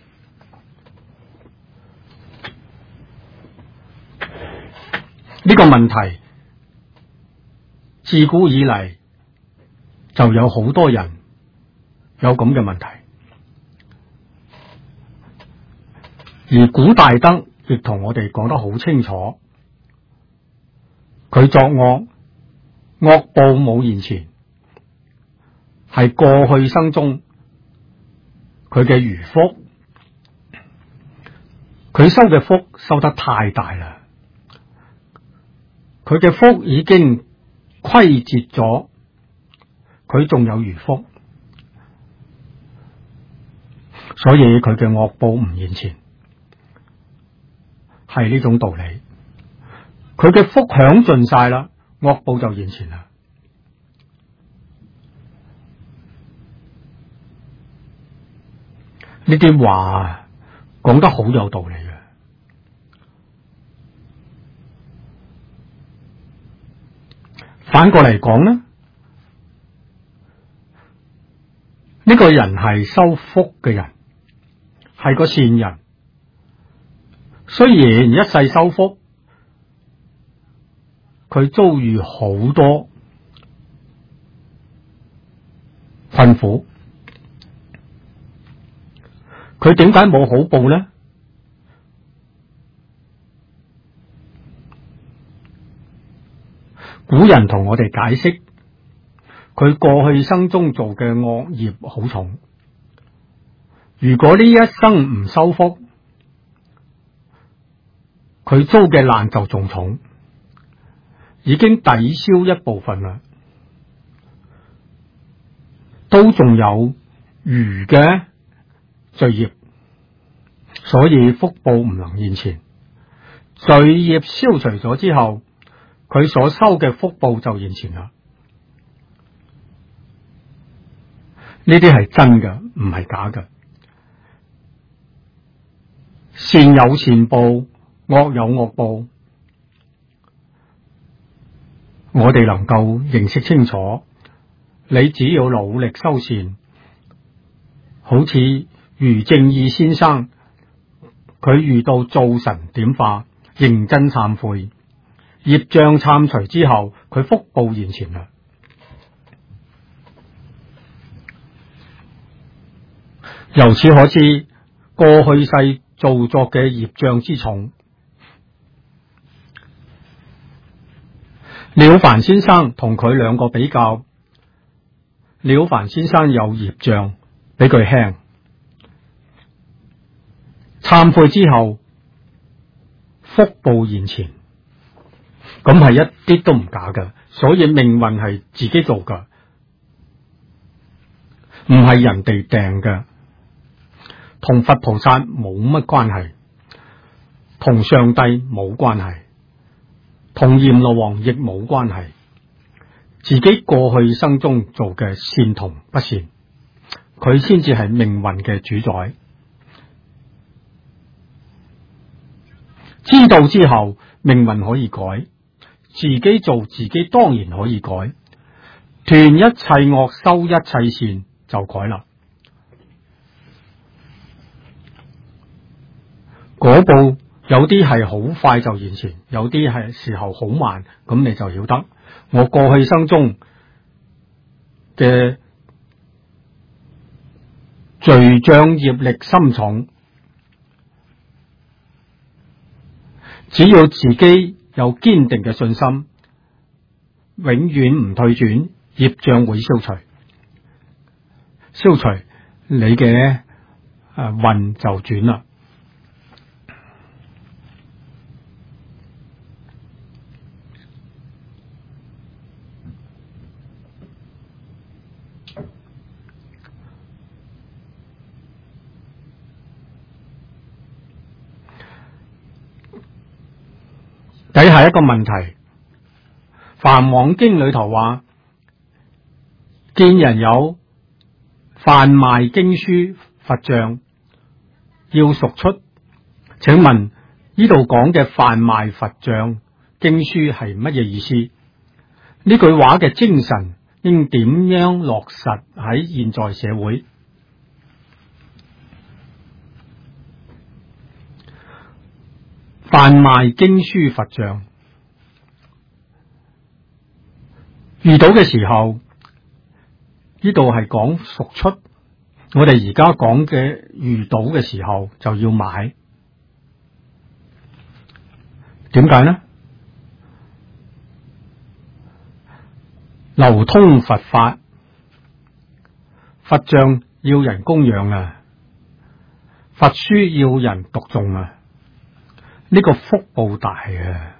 呢個問題自古以嚟就有好多人有咁嘅問題，而古大德亦同我哋講得好清楚，佢作惡，惡報冇現前，係過去生中佢嘅餘福，佢收嘅福收得太大啦，佢嘅福已經虧折咗，佢仲有餘福，所以佢嘅惡報唔現前，係呢種道理。佢嘅福享盡晒啦，惡報就現前啦。呢啲話講得好有道理嘅。反過嚟講呢，呢個人係收福嘅人，係個善人，雖然一世收福，佢遭遇好多困苦，佢點解冇好報呢？古人同我哋解釋，佢過去生中做嘅惡業好重，如果呢一生唔修福，佢遭嘅難就仲重，已經抵消一部分啦，都仲有餘嘅罪業，所以福報唔能現前。罪業消除咗之後， 佢所收嘅福報就現前啦。呢啲係真嘅，唔係假嘅。善有善報，惡有惡報。我哋能夠認識清楚，你只要努力修善，好似余正義先生，佢遇到灶神點化，認真懺悔，業障懺除之後，佢福報現前啦。由此可知，過去世造作嘅業障之重。了凡先生同佢兩個比較，了凡先生有業障比佢輕，懺悔之後福報現前，咁係一啲都唔假嘅。所以命運係自己做嘅，唔係人哋訂嘅，同佛菩薩冇乜關係，同上帝冇關係，同閻羅王亦冇關係。自己過去生中做嘅善同不善，佢先至係命運嘅主宰。知道之後，命運可以改，自己做自己當然可以改，斷一切惡，修一切善就改啦。嗰步有啲係好快就現前，有啲係時候好慢，咁你就曉得我過去生中嘅罪障業力深重，只要自己有堅定嘅信心，永遠唔退轉，業障會消除，消除你嘅運就轉啦。底下一個問題，《梵網經》裏頭話，見人有販賣經書佛像，要贖出。請問呢度講嘅販賣佛像經書係乜嘢意思？呢句話嘅精神應點樣落實喺現在社會？販賣經書佛像，遇到嘅時候，呢度係講贖出。我哋而家講嘅遇到嘅時候就要買，點解呢？流通佛法，佛像要人供養啊，佛書要人讀誦啊。呢個福報大啊！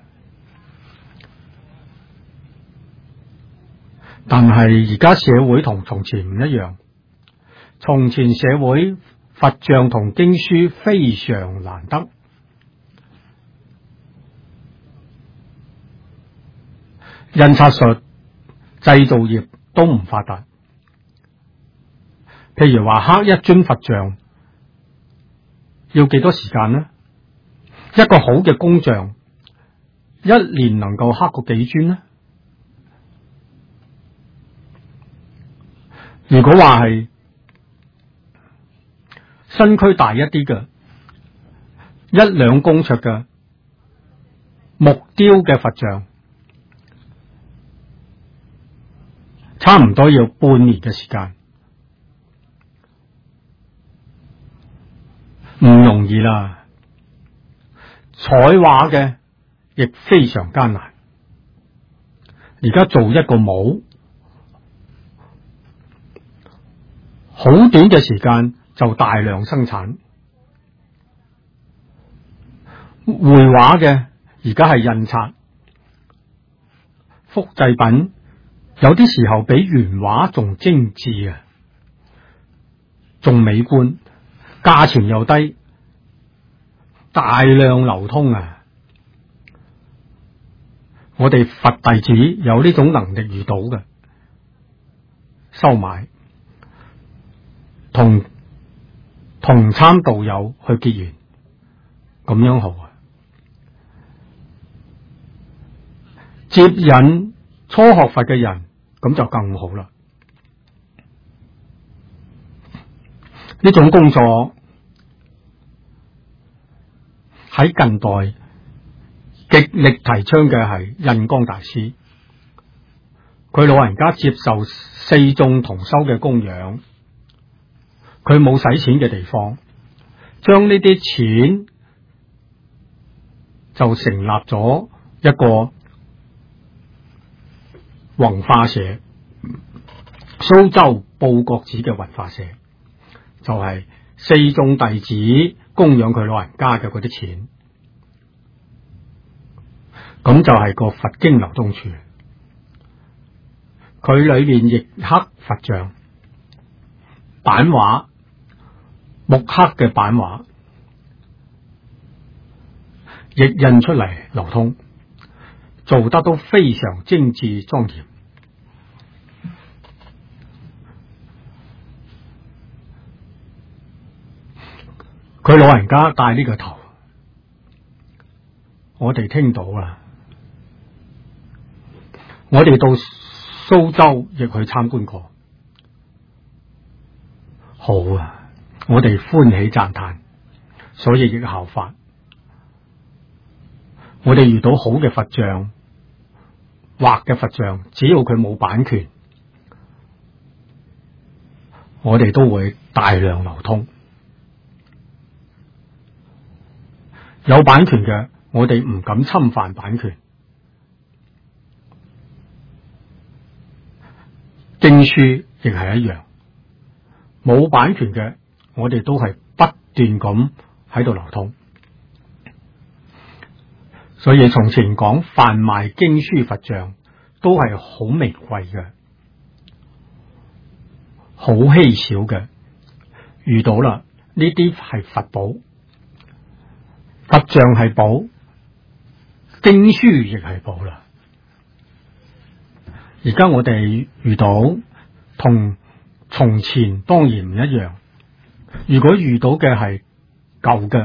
但係而家社會同從前唔一樣，從前社會佛像同經書非常難得，印刷術、製造業都唔發達。譬如話刻一尊佛像要幾多時間呢？一個好嘅工匠一年能夠刻個幾尊呢？如果話係身軀大一啲嘅1-2公尺嘅木雕嘅佛像，差唔多要半年嘅時間，唔容易啦。彩畫嘅亦非常艱難，而家做一個模，好短嘅時間就大量生產。繪畫嘅而家係印刷，複製品有啲時候比原畫仲精緻啊，仲美觀，價錢又低。大量流通啊！ 我哋佛弟子有呢種能力遇到嘅，收買同參道友去結緣，咁樣好啊！接引初學佛嘅人，咁就更好啦。呢種工作喺近代極力提倡嘅係印光大師，佢老人家接受四眾同修嘅供養，佢冇使錢嘅地方，將呢啲錢就成立咗一個弘化社，蘇州報國寺嘅弘化社，就係四眾弟子供養佢老人家嘅嗰啲錢，咁就係個佛經流通處。佢裏面亦刻佛像、版畫、木刻嘅版畫，亦印出嚟流通，做得都非常精緻莊嚴。佢老人家帶呢個頭，我哋聽到啦。我哋到蘇州亦去參觀過，好啊！我哋歡喜讚嘆，所以亦效法。我哋遇到好嘅佛像，畫嘅佛像，只要佢冇版權，我哋都會大量流通。有版權嘅，我哋唔敢侵犯版權。經書亦係一樣，冇版權嘅，我哋都係不斷咁喺度流通。所以從前講販賣經書佛像都係好名貴嘅，好稀少嘅。遇到啦，呢啲係佛寶，佛像係寶，經書亦係寶啦。而家我哋遇到同從前當然唔一樣。如果遇到嘅係舊嘅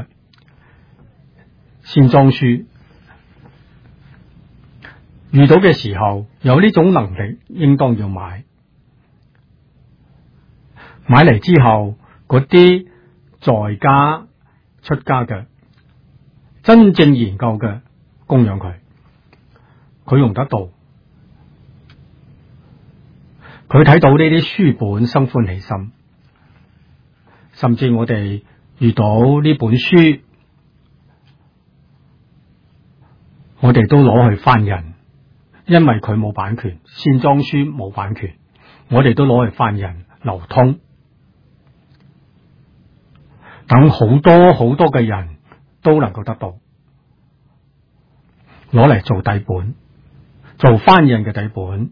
線裝書，遇到嘅時候有呢種能力，應當要買。買嚟之後，嗰啲在家出家嘅真正研究嘅供養佢，佢用得到。佢睇到呢啲書本生歡喜心，甚至我哋遇到呢本書，我哋都攞去翻印，因為佢冇版權，線裝書冇版權，我哋都攞去翻印流通，等好多好多嘅人都能夠得到，攞嚟做底本，做翻印嘅底本。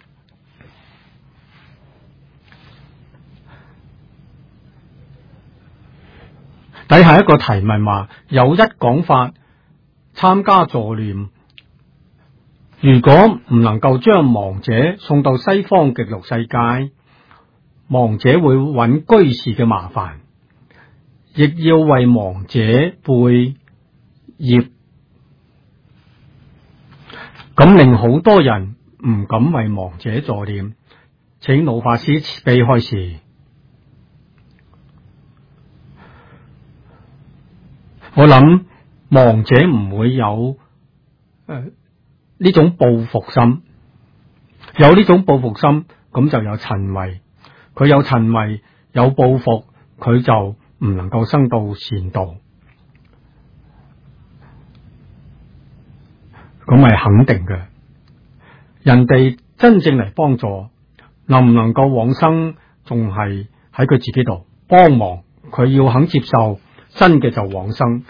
底下一個提問話，有一講法，參加助念，如果唔能夠將亡者送到西方極樂世界，亡者會揾居士嘅麻煩，亦要為亡者背業，咁令好多人唔敢為亡者助念，請老法師慈悲開示。我諗亡者唔會有呢種報復心，有呢種報復心，咁就有瞋恚，佢有瞋恚有報復，佢就唔能夠生到善道，咁係肯定嘅。人哋真正嚟幫助，能唔能夠往生，仲係喺佢自己度幫忙，佢要肯接受。真嘅就往生，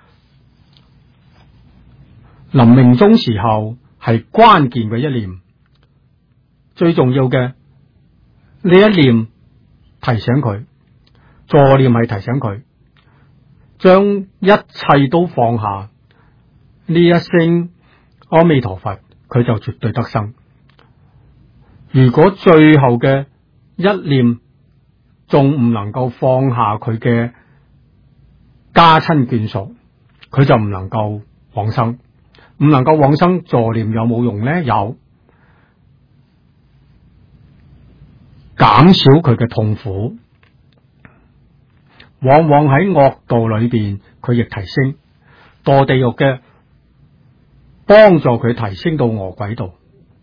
臨命終時候係關鍵嘅一念，最重要嘅呢一念提醒佢，助念係提醒佢，將一切都放下，呢一聲阿彌陀佛， 佢就絕對得生。如果最後嘅一念仲唔能夠放下佢嘅家親眷屬，佢就唔能夠往生。唔能夠往生，助念有冇用呢？有，減少佢嘅痛苦。往往喺惡道裏邊，佢亦提升墮地獄嘅，幫助佢提升到餓鬼道；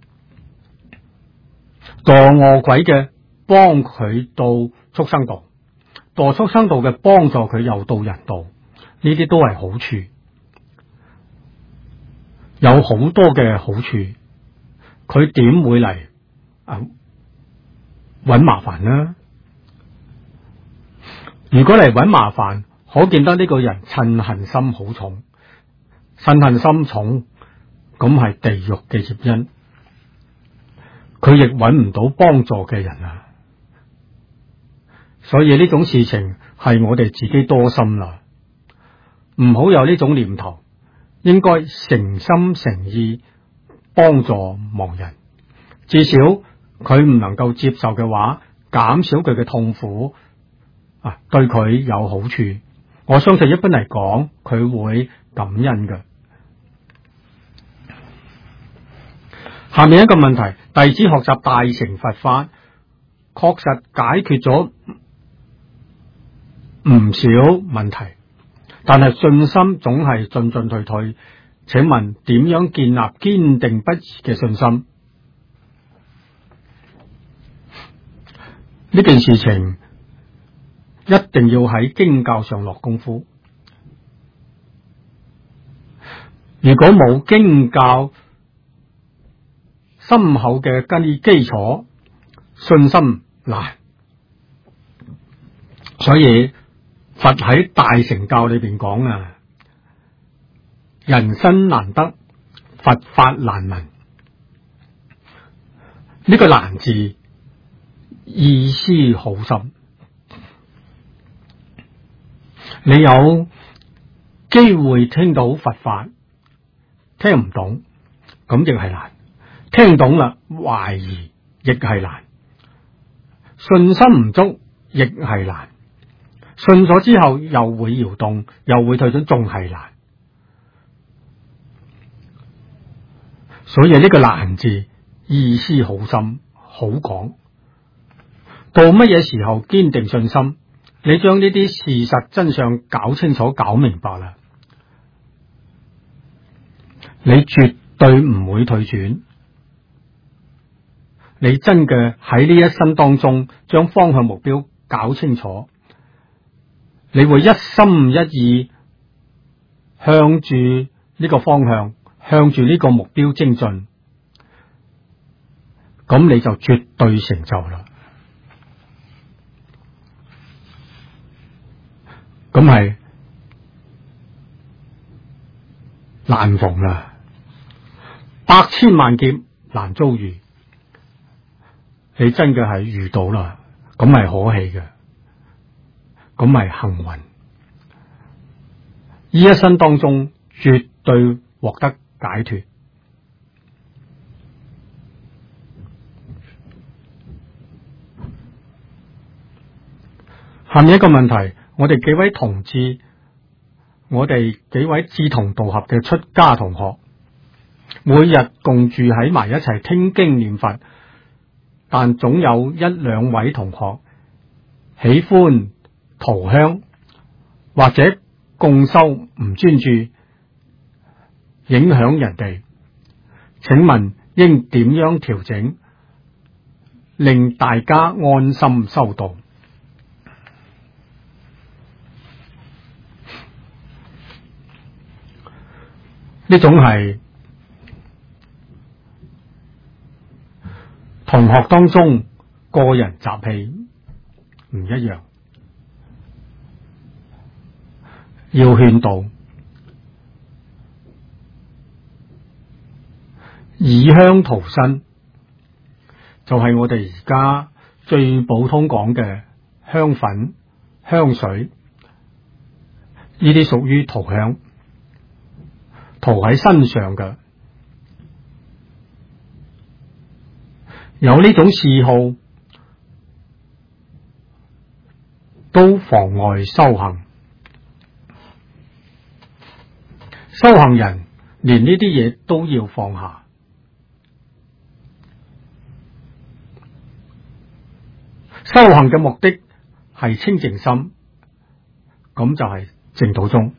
墮餓鬼嘅，幫佢到畜生道；墮畜生道嘅，幫助佢又到人道。呢啲都係好處，有好多嘅好處。佢點會嚟搵麻煩呢？如果嚟搵麻煩，可見得呢個人嗔恨心好重，嗔恨心重，咁係地獄嘅業因，佢亦搵唔到幫助嘅人啊！所以呢種事情係我哋自己多心啦，唔好有呢種念頭，應該誠心誠意幫助亡人，至少佢唔能夠接受嘅話，減少佢嘅痛苦。對佢有好處，我相信一般嚟講，佢會感恩嘅。下面一個問題，弟子學習大乘佛法，確實解決咗唔少問題，但係信心總係進進退退。請問點樣建立堅定不移嘅信心？呢件事情一定要喺經教上落功夫。如果冇經教深厚嘅基礎，信心難。所以佛喺大乘教裏邊講啊，人生難得，佛法難聞。呢個難字意思好深。你有機會聽到佛法，聽唔懂，咁亦係難；聽懂啦，懷疑亦係難；信心唔足亦係難；信咗之後又會搖動，又會退轉，仲係難。所以呢個難字意思好深，好廣。到乜嘢時候堅定信心？你將呢啲事實真相搞清楚、搞明白啦，你絕對唔會退轉。你真嘅喺呢一生當中將方向目標搞清楚，你會一心一意向住呢個方向，向住呢個目標精進，咁你就絕對成就啦。咁係難逢啦，百千萬劫難遭遇，你真嘅係遇到啦，咁係可喜嘅，咁係幸運。呢一生當中絕對獲得解脫。下面一個問題，我哋幾位同志，我哋幾位志同道合嘅出家同學，每日共住喺埋一齊聽經念佛，但總有一兩位同學喜歡塗香或者共修唔專注，影響人哋。請問應點樣調整，令大家安心修道？呢種係同學當中個人習氣唔一樣，要勸導，以香塗身，就係我哋而家最普通講嘅香粉、香水，呢啲屬於塗香。塗喺身上嘅， 有呢種嗜好都妨礙修行。修行人連呢啲嘢都要放下。修行嘅目的係清淨心，咁就係淨土宗。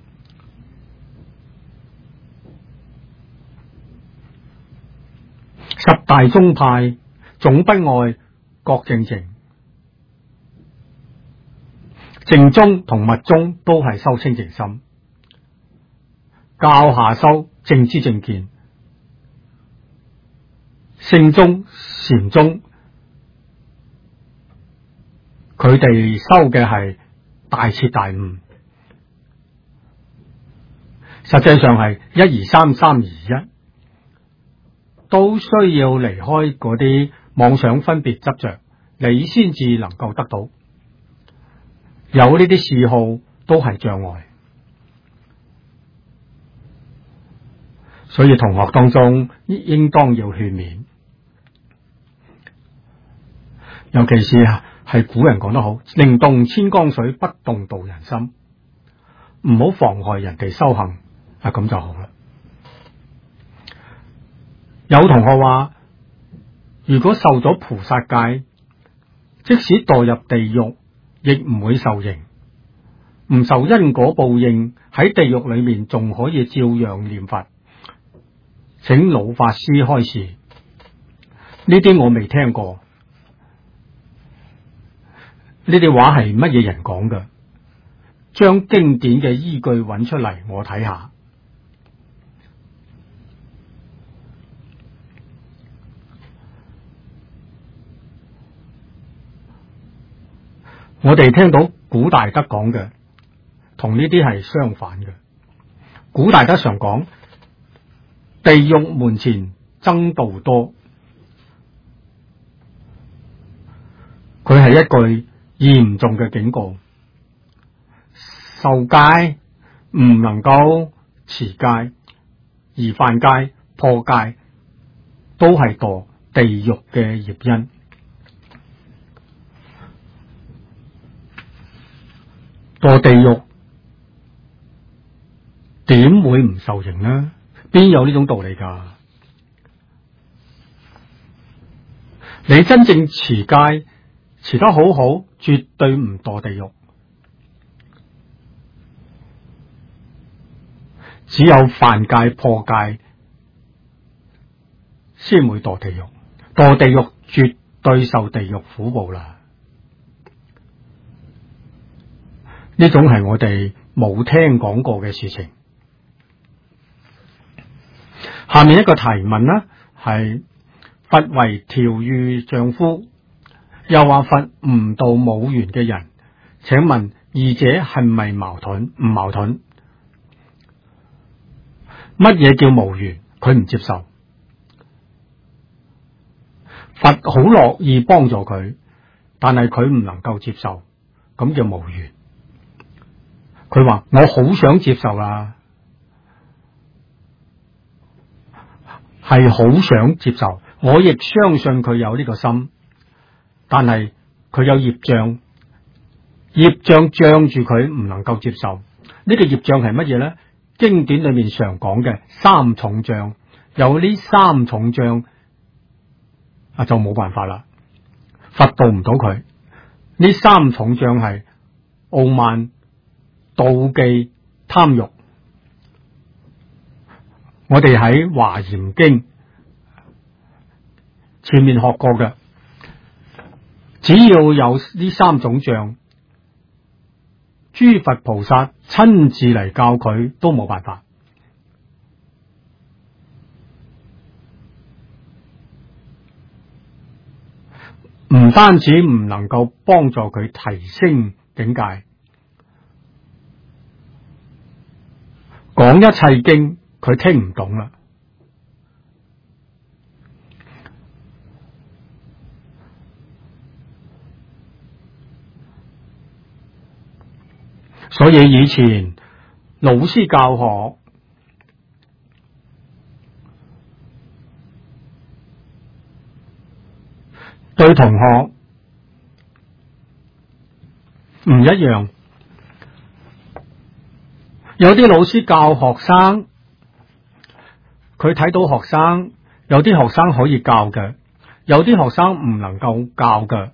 十大宗派總不外各正淨，淨宗同密宗都係修清淨心，教下修正知正見，聖宗禪宗佢哋修嘅係大徹大悟，實際上係一而三，三而一，都需要離開嗰啲妄想分別執着，你先至能夠得到。有呢啲嗜好都係障礙，所以同學當中應當要勸勉，尤其是係古人講得好，寧動千江水，不動道人心，唔好妨害人哋修行，咁就好啦。有同學話，如果受咗菩薩戒，即使墮入地獄，亦唔會受刑，唔受因果報應，喺地獄裏面仲可以照樣念佛。請老法師開示，呢啲我未聽過，呢啲話係乜嘢人講㗎？將經典嘅依據揾出嚟，我睇下。我哋聽到古大德講嘅，同呢啲係相反嘅。古大德常講，地獄門前僧道多，佢係一句嚴重嘅警告。受戒唔能夠持戒，而犯戒破戒，都係墮地獄嘅業因。墮地獄點會唔受刑呢？邊有呢種道理㗎？你真正持戒持得好好，絕對唔墮地獄。只有犯戒破戒先會墮地獄，墮地獄絕對受地獄苦報啦。呢種係我哋冇聽講過嘅事情。下面一個提問呢，係佛為調御丈夫，又話佛悟道冇緣嘅人，請問二者係咪矛盾？唔矛盾。乜嘢叫無緣？佢唔接受。佛好樂意幫助佢，但係佢唔能夠接受，咁叫無緣。佢話我好想接受啦，係好想接受，我亦相信佢有呢個心，但係佢有業障，業障障住佢唔能夠接受。呢個業障係乜嘢呢？經典裏面常講嘅三重障，有呢三重障就冇辦法啦，佛度唔到佢。呢三重障係傲慢、妒忌、貪欲。我哋喺華嚴經前面學過嘅，只要有呢三種障，諸佛菩薩親自嚟教佢都冇辦法。唔單止唔能夠幫助佢提升境界，講一切經佢聽唔懂啦。所以以前老師教學， 對同學唔一樣。有啲老師教學生，佢睇到學生，有啲學生可以教嘅，有啲學生唔能夠教嘅。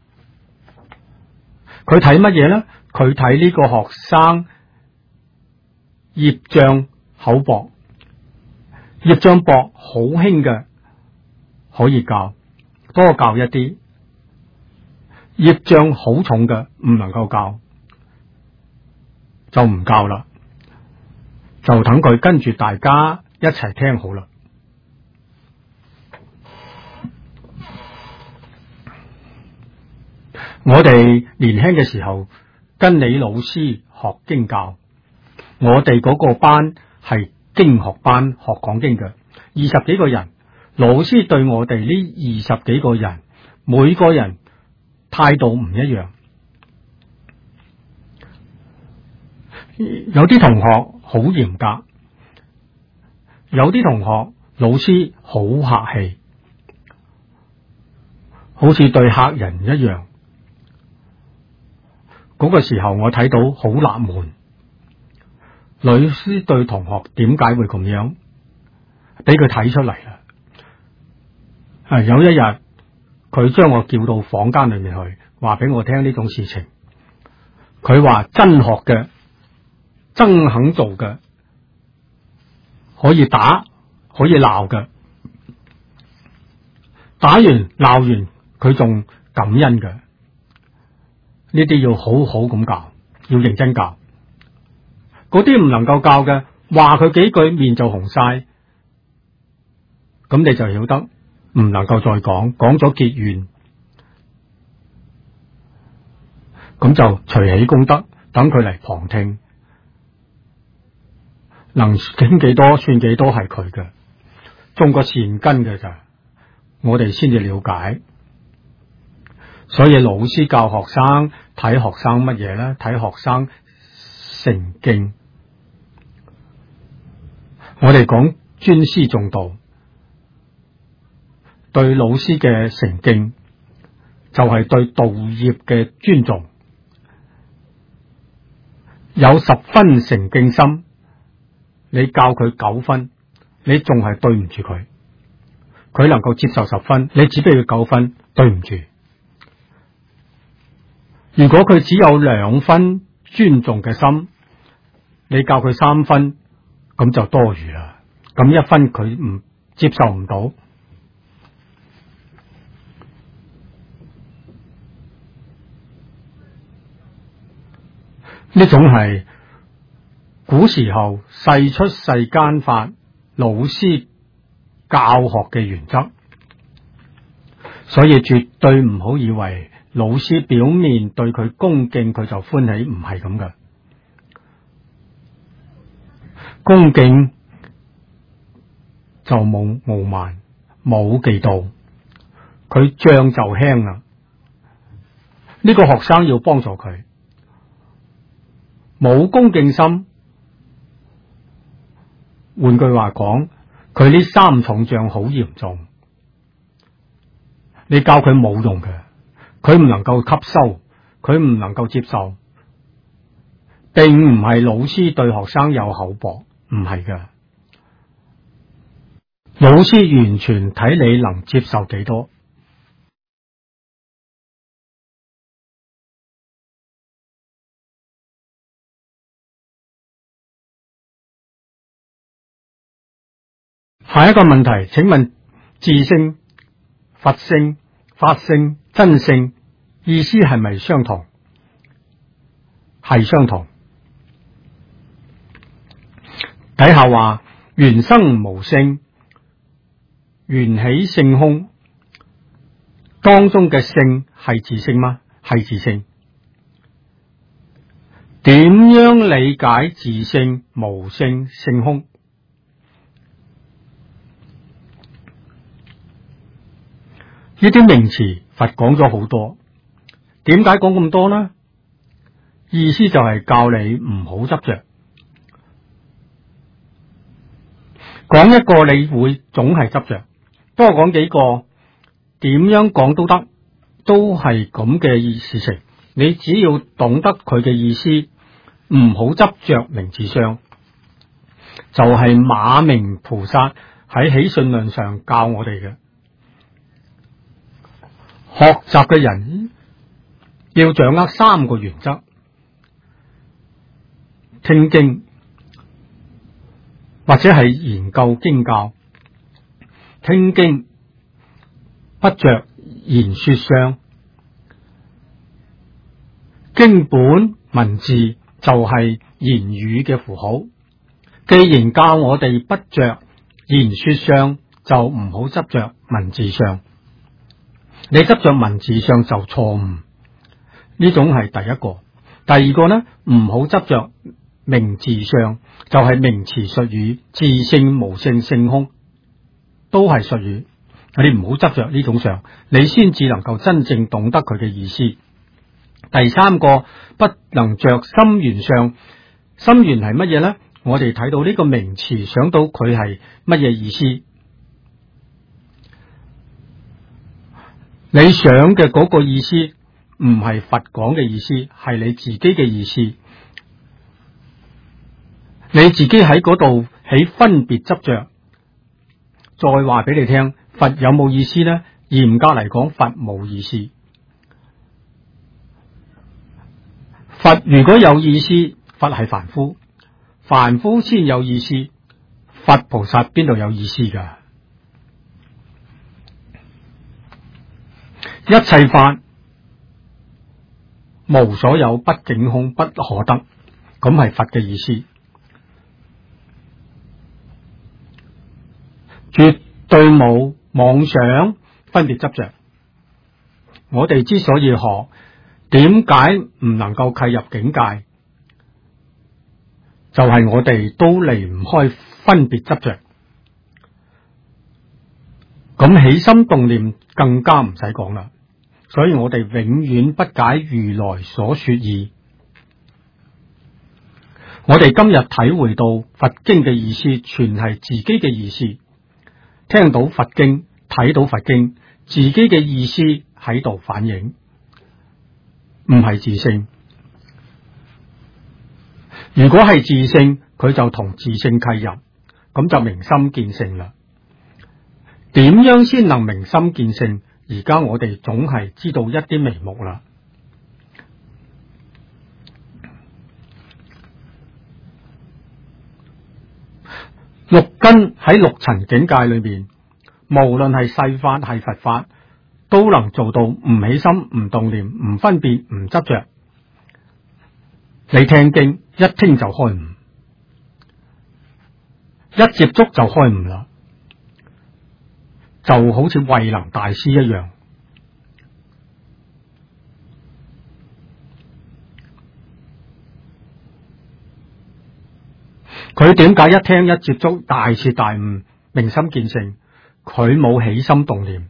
佢睇乜嘢呢？佢睇呢個學生業障厚薄，業障薄好輕嘅可以教，多教一啲；業障好重嘅唔能夠教，就唔教啦，就等佢跟住大家一齊聽好啦。我哋年輕嘅時候跟李老師學經教，我哋嗰個班係經學班，學講經嘅，20幾個人，老師對我哋呢20幾個人，每個人態度唔一樣。有啲同學好嚴格，有啲同學老師好客氣，好似對客人一樣。嗰個時候我睇到好納悶，老師對同學點解會咁樣？俾佢睇出嚟啦。有一日佢將我叫到房間裏面去，話俾我聽呢種事情。佢話真學嘅，真肯做嘅，可以打，可以鬧嘅，打完鬧完佢仲感恩嘅。呢啲要好好咁教，要認真教。嗰啲唔能夠教嘅，話佢幾句面就紅晒，咁你就曉得唔能夠再講，講咗結怨，咁就隨喜功德，等佢嚟旁聽，能傾幾多算幾多係佢嘅，種個善根嘅咋，我哋先至了解。所以老師教學生睇學生乜嘢呢？睇學生誠敬。我哋講尊師重道，對老師嘅誠敬就係對道業嘅尊重。有10分誠敬心，你教佢9分，你仲係對唔住佢。佢能夠接受10分，你只俾佢9分，對唔住。如果佢只有2分尊重嘅心，你教佢3分，咁就多餘啦。咁1分佢唔接受唔到。呢種係古時候世出世間法，老師教學嘅原則，所以絕對唔好以為老師表面對佢恭敬，佢就歡喜，唔係咁嘅。恭敬就冇傲慢，冇嫉妒，佢障就輕啦。呢個學生要幫助佢，冇恭敬心，換句話講，佢呢3重障好嚴重，你教佢冇用嘅，佢唔能夠吸收，佢唔能夠接受，並唔係老師對學生有厚薄，唔係嘅。老師完全睇你能接受幾多。下一個問題，請問自性、佛性、法性、真性意思係咪相同？係相同。底下話緣生無性，緣起性空，當中嘅性係自性嗎？係自性。點樣理解自性、無性、性空？呢啲名詞佛講咗好多，點解講咁多呢？意思就係教你唔好執着，講一個你會總係執着，多講幾個點樣講都得， 都係咁嘅事情。你只要懂得佢嘅意思，唔好執着名字相，就係馬明菩薩喺起信論上教我哋嘅。學習嘅人要掌握三個原則：聽經或者係研究經教。聽經不着言說相，經本文字就係言語嘅符號。既然教我哋不着言說相，就唔好執着文字相。你執着文字相就錯誤，呢種係第一個。第二個呢，唔好執着名字相，就係名詞術語，自性無性性空都係術語。你唔好執着呢種相，你先至能夠真正懂得佢嘅意思。第三個，不能着心緣相。心緣係乜嘢呢？我哋睇到呢個名詞，想到佢係乜嘢意思？你想嘅嗰個意思唔係佛講嘅意思，係你自己嘅意思。你自己喺嗰度起分別執着，再話俾你聽，佛有冇意思呢？嚴格嚟講，佛冇意思。佛如果有意思，佛係凡夫，凡夫先有意思，佛菩薩邊度有意思噶？一切法無所有，不境空，不可得，咁係佛嘅意思，絕對冇妄想分別執着。我哋之所以學，點解唔能夠契入境界？就係我哋都離唔開分別執着。咁起心動念更加唔使講啦。所以我哋永遠不解如來所說義。我哋今日體會到佛經嘅意思，全係自己嘅意思。聽到佛經，睇到佛經，自己嘅意思喺度反映，唔係自性。如果係自性，佢就同自性契入，咁就明心見性啦。點樣先能明心見性？而家我哋總係知道一啲眉目啦。六根喺六塵境界裏面，無論係世法係佛法，都能做到唔起心、唔動念、唔分別、唔執着。你聽經一聽就開悟，一接觸就開悟啦。就好似慧能大師一樣，佢點解一聽一接觸大徹大悟、明心見性？佢冇起心動念。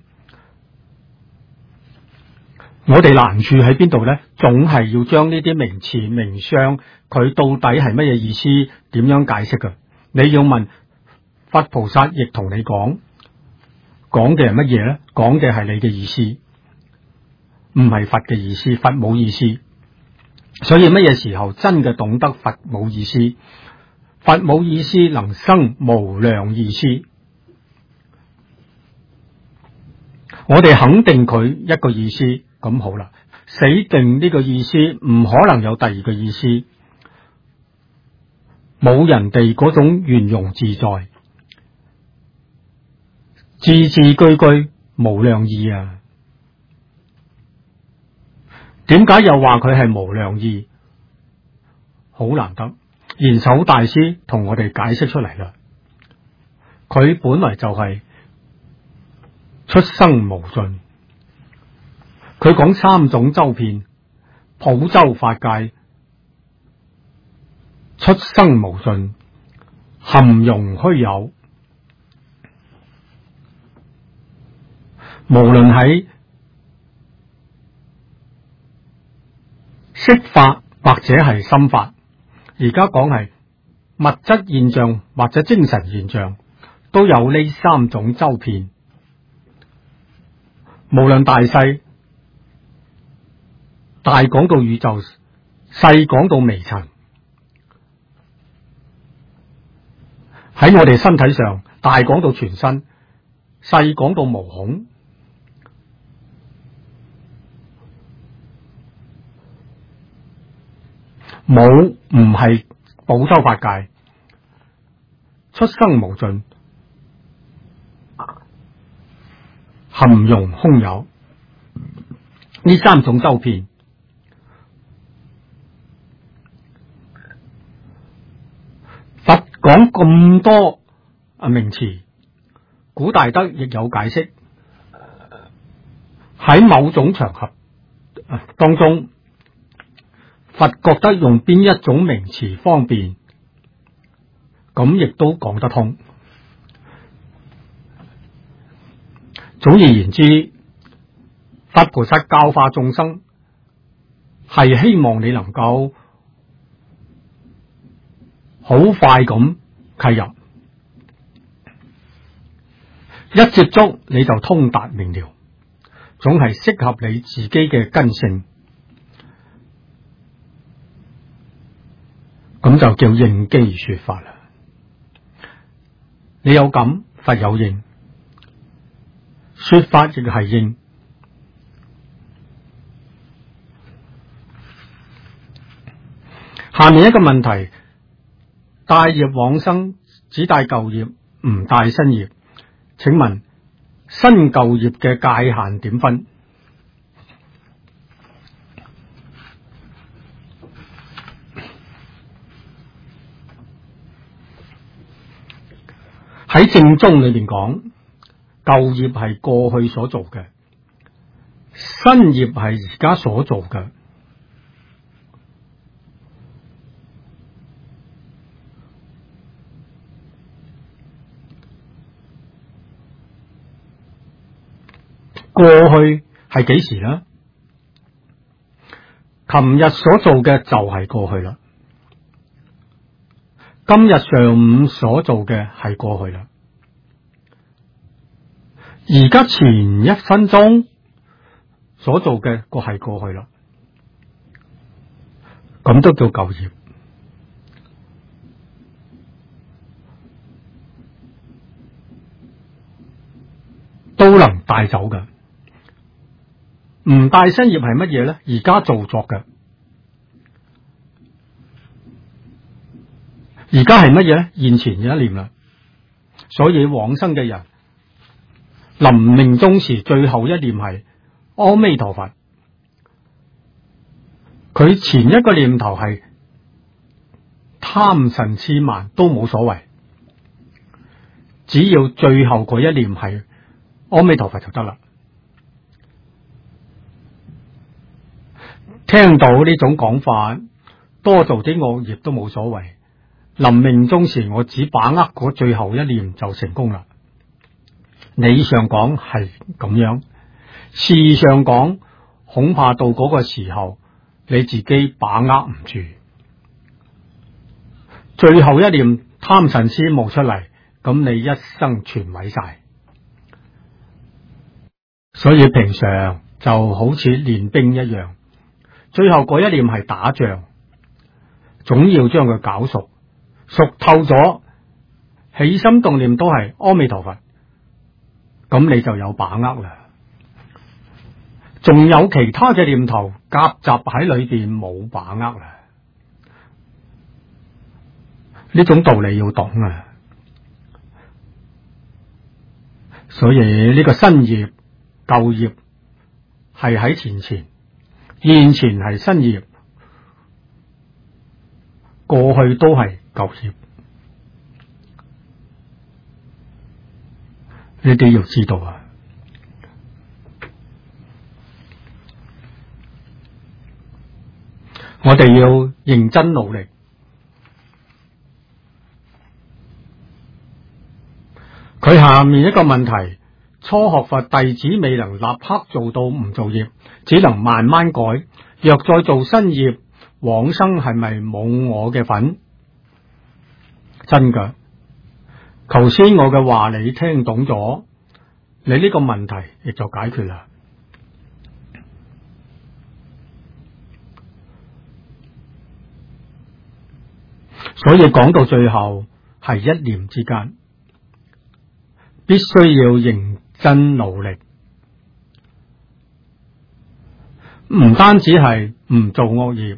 我哋難處喺邊度呢？總係要將呢啲名詞名相，佢到底係乜嘢意思？點樣解釋㗎？你要問佛菩薩，亦同你講嘅係乜嘢呢？講嘅係你嘅意思，唔係佛嘅意思。佛冇意思，所以乜嘢時候真嘅懂得佛冇意思？佛冇意思，能生無量意思。我哋肯定佢一個意思，咁好啦。死定呢個意思，唔可能有第二個意思，冇人哋嗰種圓融自在。字字句句無量義啊！點解又話佢係無量義？好難得，賢首大師同我哋解釋出嚟啦。佢本來就係出生無盡，佢講三種周遍，普周法界，出生無盡，含容虛有。無論喺色法或者係心法，而家講係物質現象或者精神現象，都有呢三種周遍。無論大細， 大講到宇宙，細講到微塵。喺我哋身體上，大講到全身，細講到毛孔。冇唔係寶洲法界，出生無盡，含容空有，呢三種周遍。佛講咁多名詞，古大德亦有解釋。喺某種場合當中，佛覺得用邊一種名詞方便，咁亦都講得通。總而言之，佛菩薩教化眾生，係希望你能夠好快咁契入，一接觸你就通達明了，總係適合你自己嘅根性，咁就叫應機說法啦。你有感，佛有應，說法亦係應。下面一個問題，帶業往生只帶舊業，唔帶新業，請問新舊業嘅界限點分？喺正宗裏邊講，舊業係過去所做嘅，新業係而家所做嘅。過去係幾時呢？琴日所做嘅就係過去啦。今日上午所做嘅係過去啦。而家前一分鐘所做嘅個係過去啦。咁都叫舊業，都能帶走嘅。唔帶新業係乜嘢呢？而家做作嘅，而家係乜嘢呢？現前嘅一念啦。所以往生嘅人臨命終時最後一念係阿彌陀佛，佢前一個念頭係貪嗔癡慢都冇所謂，只要最後嗰一念係阿彌陀佛就得啦。聽到呢種講法，多做啲惡業都冇所謂。臨命終時，我只把握嗰最後一念就成功啦。理上講係咁樣，事上講恐怕到嗰個時候，你自己把握唔住，最後一念貪嗔癡冒出嚟，咁你一生全毀晒。所以平常就好似練兵一樣。最後嗰一念係打仗，總要將佢搞熟，熟透咗，起心動念都係阿彌陀佛，咁你就有把握啦。仲有其他嘅念頭夾雜喺裏邊，冇把握啦。呢種道理要懂啊。所以呢個新業舊業係喺前，現前係新業，過去都係舊業，呢啲要知道啊。我哋要認真努力。佢下面一個問題，初學佛弟子未能立刻做到唔做業，只能慢慢改。若再做新業，往生係咪冇我嘅份？真噶，頭先我嘅話你聽懂咗，你呢個問題亦就解決啦。 所以講到最後係一念之間，必須要認真努力，唔單止係唔做惡業，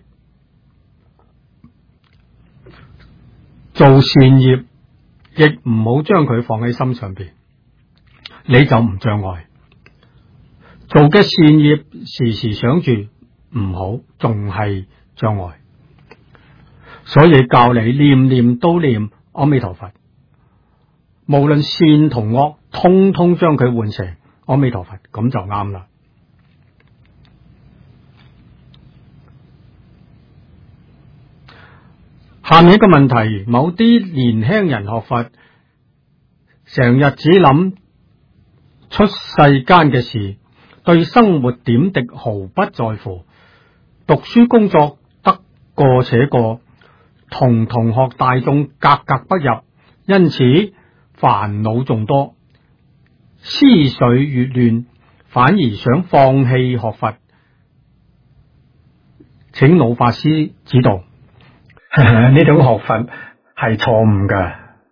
做善業亦唔好將佢放喺心上邊，你就唔障礙。做嘅善業時時想住唔好，仲係障礙。所以教你念念都念阿彌陀佛，無論善同惡，通通將佢換成阿彌陀佛，咁就啱啦。下面一個問題，某啲年輕人學佛，成日只諗出世間嘅事，對生活點滴毫不在乎，讀書工作得過且過，同同學大眾格格不入，因此煩惱眾多，思緒越亂，反而想放棄學佛。請老法師指導。 呢種學佛係錯誤㗎，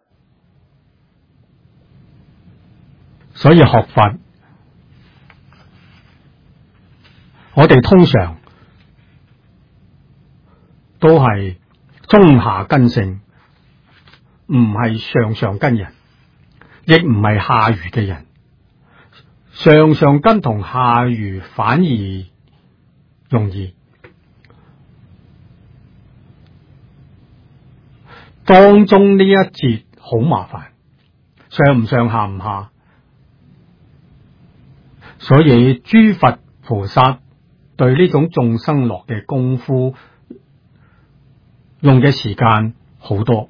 所以學佛，我哋通常都係中下根性，唔係上上根人，亦唔係下愚嘅人。上上根同下愚反而容易。當中呢一節好麻煩，上唔上下唔下，所以諸佛菩薩對呢種眾生樂嘅功夫用嘅時間好多。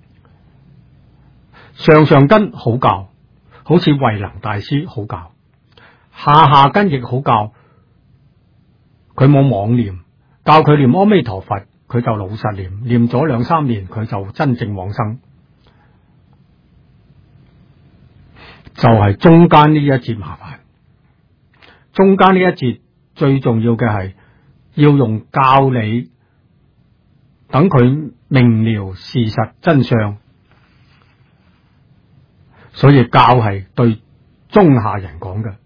上上根好教，好似慧能大師好教，下下根亦好教，佢冇妄念，教佢念阿彌陀佛，佢就老實念，念咗2-3年，佢就真正往生。就係中間呢一節麻煩，中間呢一節最重要嘅係要用教理，等佢明了事實真相。所以教係對中下人講嘅。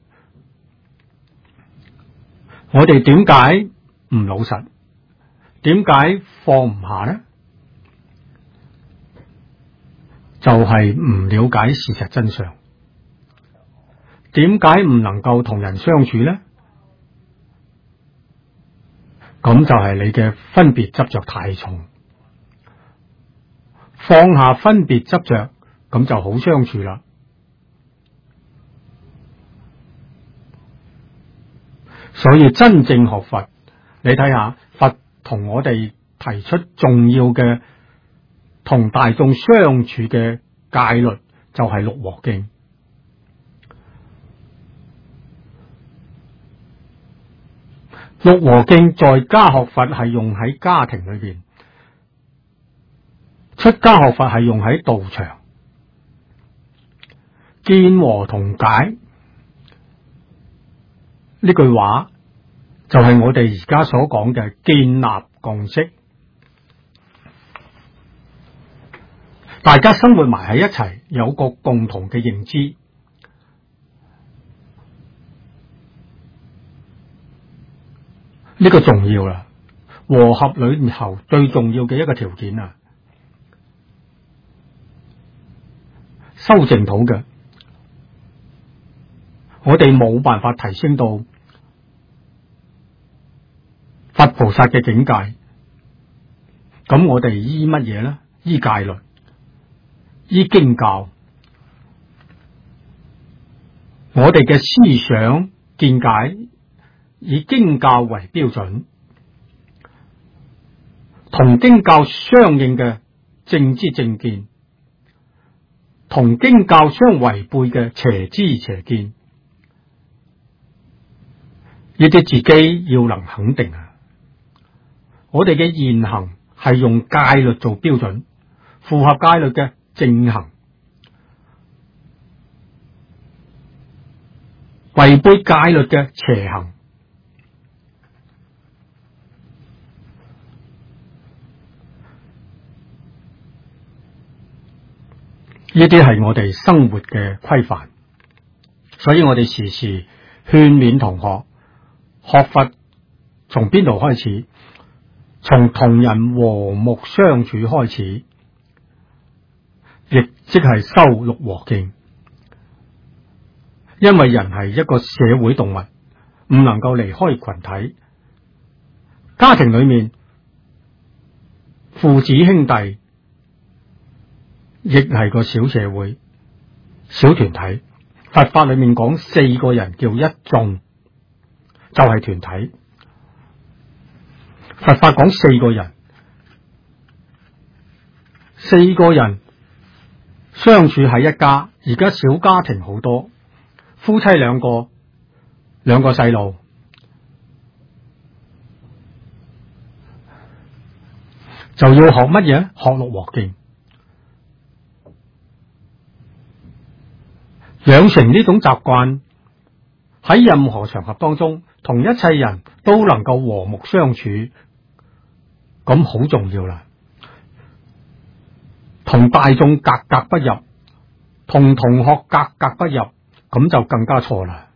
我哋點解唔老實？點解放唔下呢？就係唔了解事實真相。點解唔能夠同人相處呢？咁就係你嘅分別執着太重。放下分別執着，咁就好相處啦。所以真正學佛，你睇下佛同我哋提出重要嘅同大眾相處嘅戒律，就係六和敬。六和敬在家學佛係用喺家庭裏邊，出家學佛係用喺道場。見和同解呢句話就係我哋而家所講嘅建立共識，大家生活埋喺一齊，有個共同嘅認知。呢個重要啦，和合裏頭最重要嘅一個條件啊，修淨土嘅，我哋冇辦法提升到佛菩薩嘅境界，咁我哋依乜嘢呢？依戒律，依經教，我哋嘅思想見解以經教為標準，同經教相應嘅正知正見，同經教相違背嘅邪知邪見，呢啲自己要能肯定啊！我哋嘅言行係用戒律做標準，符合戒律嘅正行，違背戒律嘅邪行。 呢啲係我哋生活嘅規範，所以我哋時時勸勉同學，學佛從邊度開始？從同人和睦相處開始，亦即係修六和敬。因為人係一個社會動物，唔能夠離開群體。家庭裏面父子兄弟亦係個小社會、小團體。佛法裏面講4個人叫一眾，就係團體。佛法講4個人，4個人相處喺一家。而家小家庭好多，夫妻2個，2個細路，就要學乜嘢？學六和敬，養成呢種習慣，喺任何場合當中，同一切人都能夠和睦相處，咁好重要啦。同大眾格格不入，同同學格格不入，咁就更加錯啦。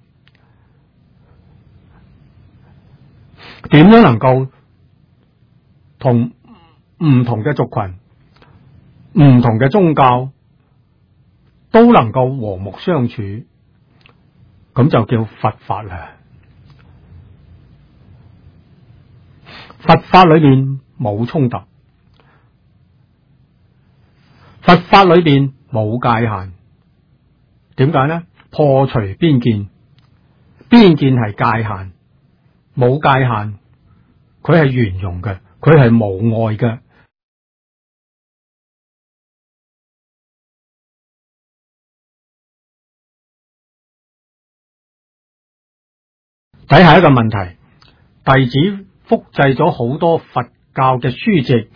點樣能夠同唔同嘅族群、唔同嘅宗教都能夠和睦相處，咁就叫佛法啦。佛法裏邊冇衝突，佛法裏邊冇界限。點解呢？破除邊見，邊見係界限，冇界限，佢係圓融嘅，佢係無礙嘅。睇下一個問題，弟子複製咗好多佛教嘅書籍，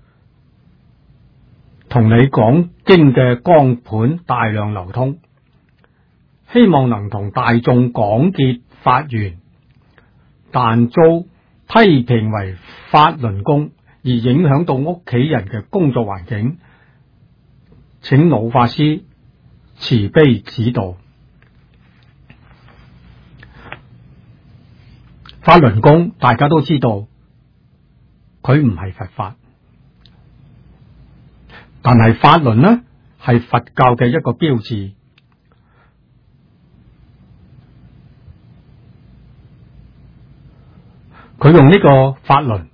同你講經嘅光盤大量流通，希望能同大眾廣結法緣，但遭批評為法輪功，而影響到屋企人嘅工作環境，請老法師慈悲指導。法輪功大家都知道，佢唔係佛法，但係法輪呢係佛教嘅一個標誌。佢用呢個法輪，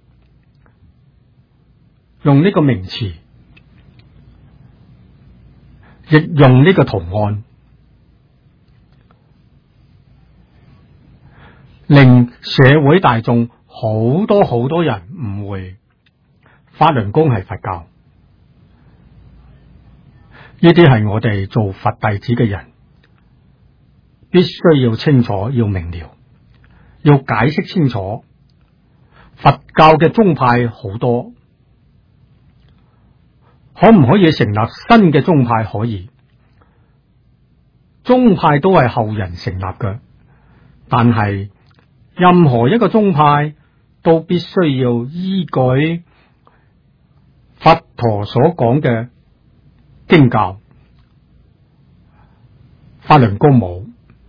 用呢個名詞，亦用呢個圖案，令社會大眾好多人誤會法輪功係佛教。呢啲係我哋做佛弟子嘅人必須要清楚，要明了，要解釋清楚。佛教嘅宗派好多，可唔可以成立新嘅宗派？可以，宗派都係後人成立嘅，但係任何一個宗派都必須要依據佛陀所講嘅經教。法輪功冇，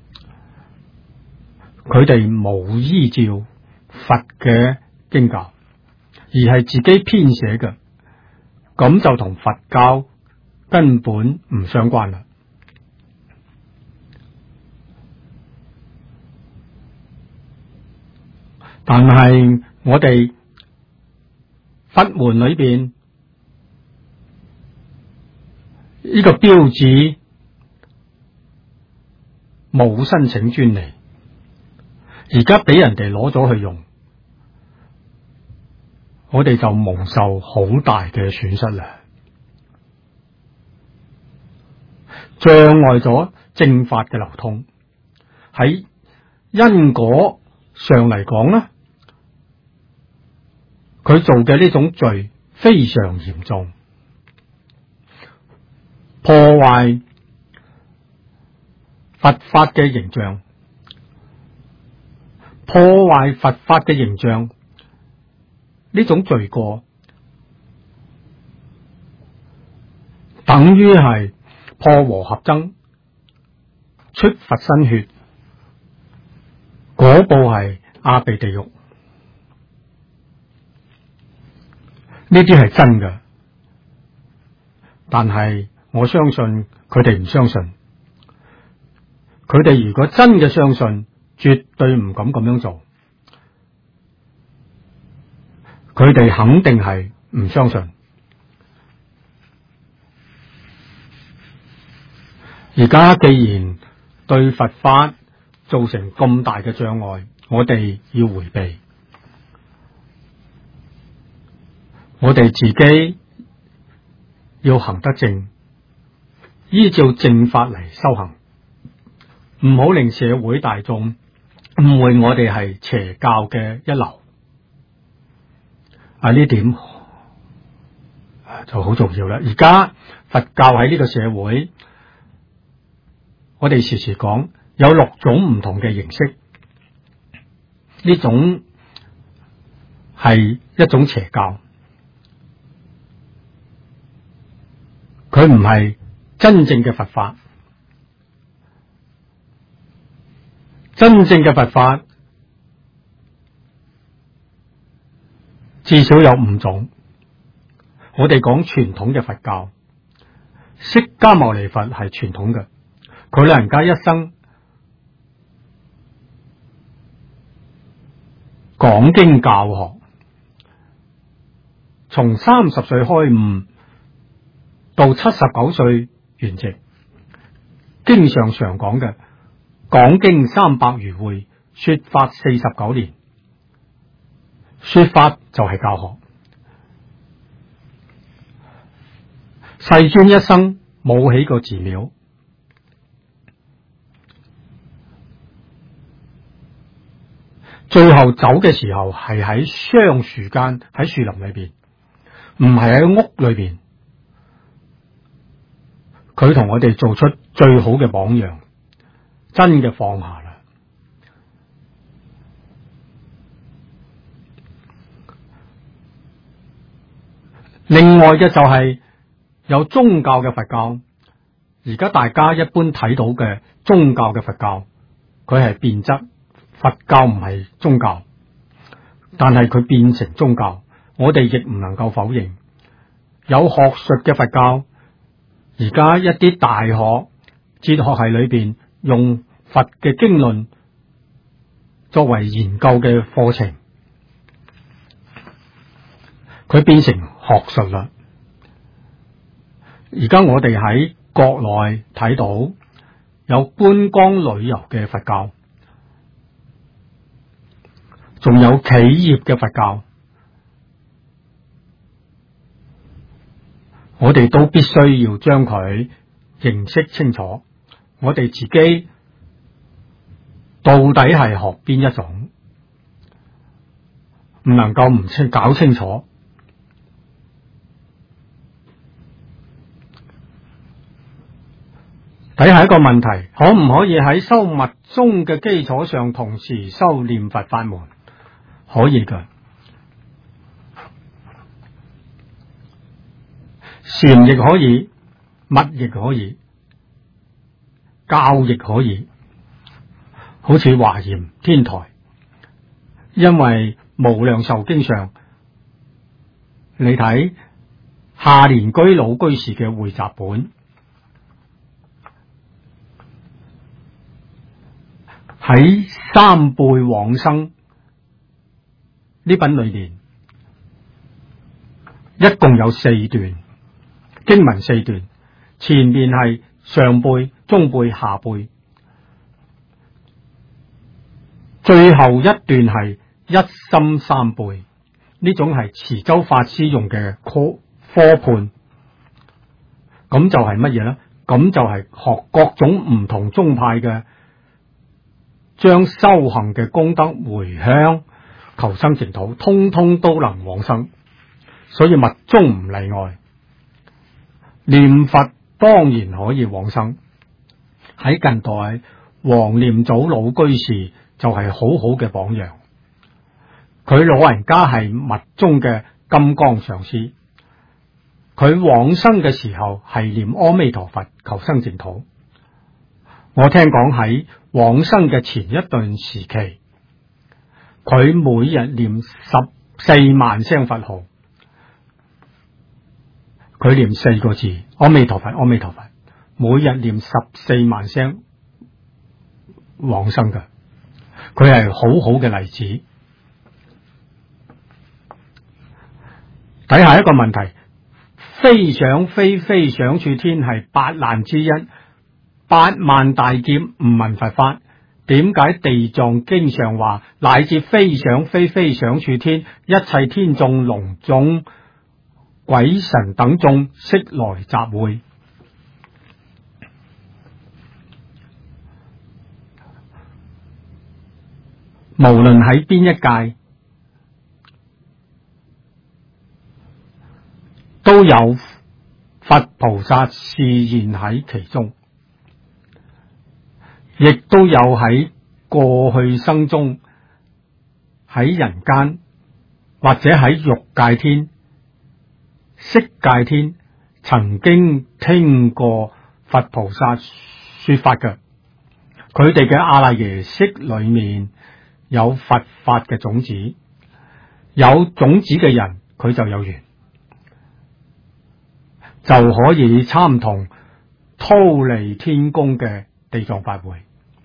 佢哋冇依照佛嘅經教，而係自己編寫嘅，咁就同佛教根本唔相關啦。但係我哋佛門裏邊呢個標誌冇申請專利，而家俾人哋攞咗去用，我哋就蒙受好大嘅損失啦，障礙咗正法嘅流通。喺因果上嚟講呢，佢做嘅呢種罪非常嚴重，破壞佛法嘅形象，破壞佛法嘅形象，呢種罪過等於係破和合僧，出佛身血，嗰部係阿鼻地獄。呢啲係真嘅，但係我相信佢哋唔相信。佢哋如果真嘅相信，絕對唔敢咁樣做。佢哋肯定係唔相信。而家既然對佛法造成咁大嘅障礙，我哋要迴避。我哋自己要行得正，依照正法嚟修行，唔好令社會大眾誤會我哋係邪教嘅一流。呢點就好重要啦。而家佛教喺呢個社會，我哋時時講有6種唔同嘅形式，呢種係一種邪教，佢唔係真正嘅佛法。真正嘅佛法至少有5種。我哋講傳統嘅佛教，釋迦牟尼佛係傳統嘅，佢老人家一生講經教學，從30歲開悟到79歲圓寂，經常講嘅講經300餘會，說法49年。說法就係教學。世尊一生冇起過寺廟，最後走嘅時候係喺雙樹間，喺樹林裏邊，唔係喺屋裏邊。佢同我哋做出最好嘅榜樣，真嘅放下啦。另外嘅就係有宗教嘅佛教，而家大家一般睇到嘅宗教嘅佛教，佢係變質，佛教唔係宗教，但係佢變成宗教，我哋亦唔能夠否認。有學術嘅佛教，而家一啲大學哲學系裏邊用佛嘅經論作為研究嘅課程，佢變成學術啦。而家我哋喺國內睇到有觀光旅遊嘅佛教，仲有企業嘅佛教，我哋都必須要將佢認識清楚。我哋自己到底係學邊一種，唔能夠唔搞清楚。睇下一個問題，可唔可以喺修密宗嘅基礎上同時修念佛法門？可以㗎，禪亦可以，密亦可以，教亦可以。好似華嚴天台，因為無量壽經上，你睇下蓮居老居士嘅匯集本，喺三輩往生呢品裏面，一共有4段經文，4段，前面係上輩、中輩、下輩，最後一段係一心三輩。呢種係慈州法師用嘅科判。咁就係乜嘢呢？咁就係學各種唔同宗派嘅，將修行嘅功德回向求生淨土，通通都能往生。所以密宗唔例外，念佛當然可以往生。喺近代，黃念祖老居士就係好好嘅榜樣。佢老人家係密宗嘅金剛上師， 佢往生嘅時候係念阿彌陀佛求生淨土。我聽講喺往生嘅前一段時期，佢每日念14萬聲佛號，佢念4個字阿彌陀佛，阿彌陀佛，每日念14萬聲往生嘅，佢係好好嘅例子。睇下一個問題，非想非非想處天係8難之一，8萬大劫唔聞佛法，點解地藏經上話乃至非想非非想處天，一切天眾龍眾鬼神等眾悉來集會？無論喺邊一界，都有佛菩薩示現喺其中，亦都有喺過去生中喺人間或者喺欲界天、色界天曾經聽過佛菩薩說法嘅，佢哋嘅阿賴耶識裏面有佛法嘅種子，有種子嘅人佢就有緣，就可以參同忉利天宮嘅地藏法會。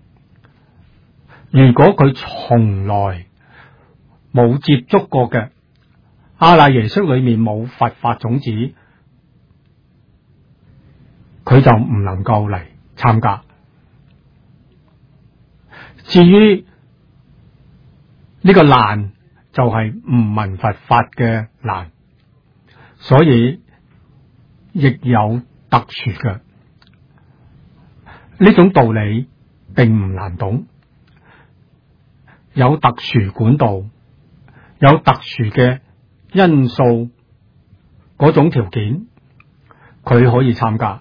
如果佢從來冇接觸過嘅阿賴耶識裏面冇佛法種子，佢就唔能夠嚟參加。至於呢個難就係唔聞佛法嘅難，所以亦有特殊嘅呢種道理，並唔難懂。有特殊管道，有特殊嘅因素，嗰種條件，佢可以參加。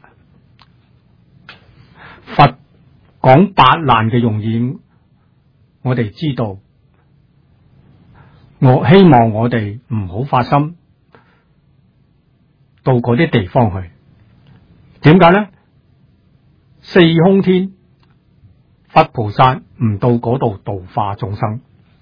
佛講8難嘅用意，我哋知道。我希望我哋唔好發心到嗰啲地方去。點解呢？四空天佛菩薩唔到嗰度度化眾生，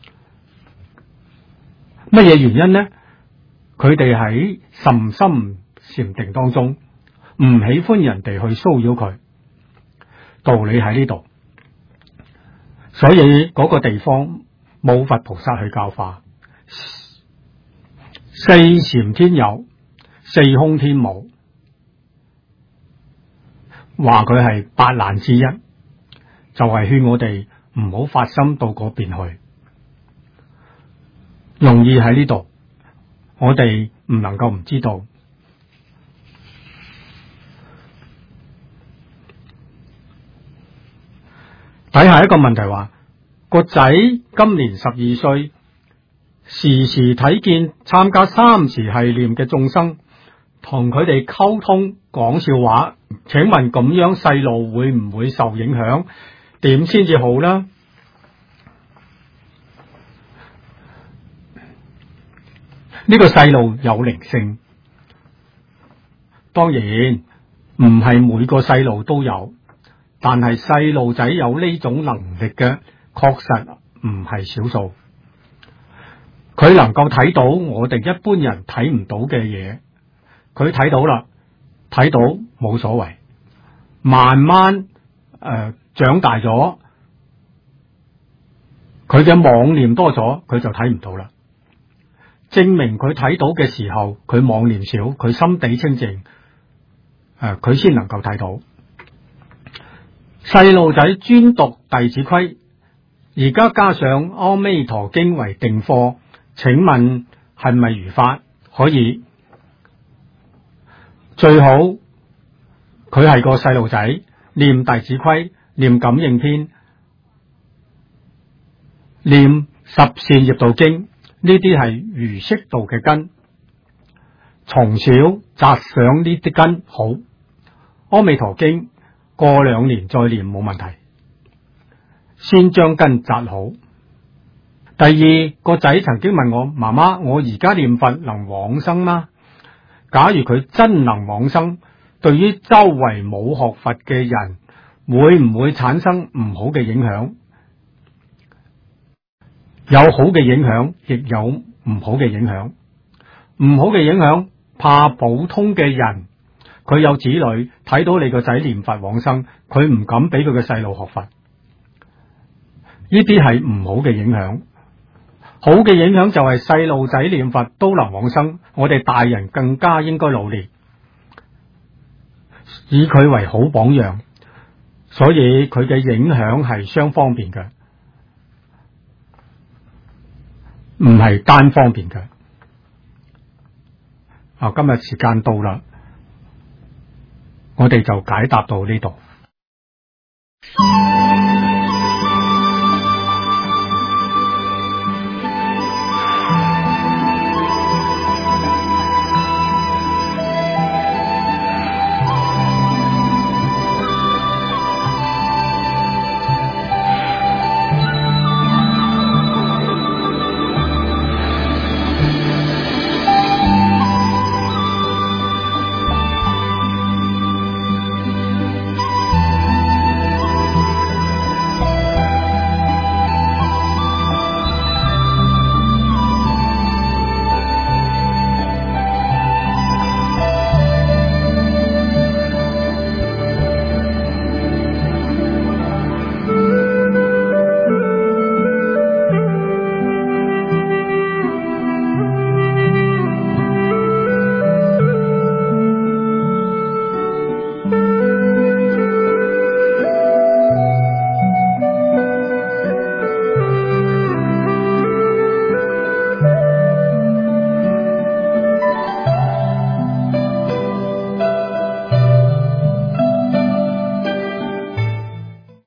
乜嘢原因呢？佢哋喺甚深禪定當中，唔喜歡人哋去騷擾佢。道理喺呢度，所以嗰個地方冇佛菩薩去教化。四禪天有，四空天冇，話佢係8難之一，就係勸我哋唔好發心到嗰邊去。容易喺呢度，我哋唔能夠唔知道。睇下一個問題話，個仔今年12歲。時時睇見參加3時繫念嘅眾生，同佢哋溝通講笑話，請問咁樣細路會唔會受影響？點先至好呢？呢個細路有靈性，當然唔係每個細路都有，但係細路仔有呢種能力嘅，確實唔係少數。佢能夠睇到我哋一般人睇唔到嘅嘢，佢睇到啦，睇到冇所謂。慢慢長大咗，佢嘅妄念多咗，佢就睇唔到啦。證明佢睇到嘅時候，佢妄念少，佢心地清淨，佢先能夠睇到。細路仔專讀弟子規，而家加上阿彌陀經為定課。請問係咪如法？可以，最好佢係個細路仔，念弟子規，念感應篇，念十善業道經，呢啲係儒釋道嘅根，從小扎上呢啲根好。阿彌陀經過2年再念冇問題，先將根扎好。第二個仔曾經問我，媽媽，我而家念佛能往生嗎？ 假如佢真能往生，對於周圍冇學佛嘅人，會唔會產生唔好嘅影響？有好嘅影響，亦有唔好嘅影響。唔好嘅影響，怕普通嘅人，佢有子女，睇到你個仔念佛往生，佢唔敢俾佢嘅細路學佛。呢啲係唔好嘅影響。好嘅影響就係細路仔念佛都能往生，我哋大人更加應該努力，以佢為好榜樣。所以佢嘅影響係雙方面嘅，唔係單方面嘅。今日時間到啦，我哋就解答到呢度。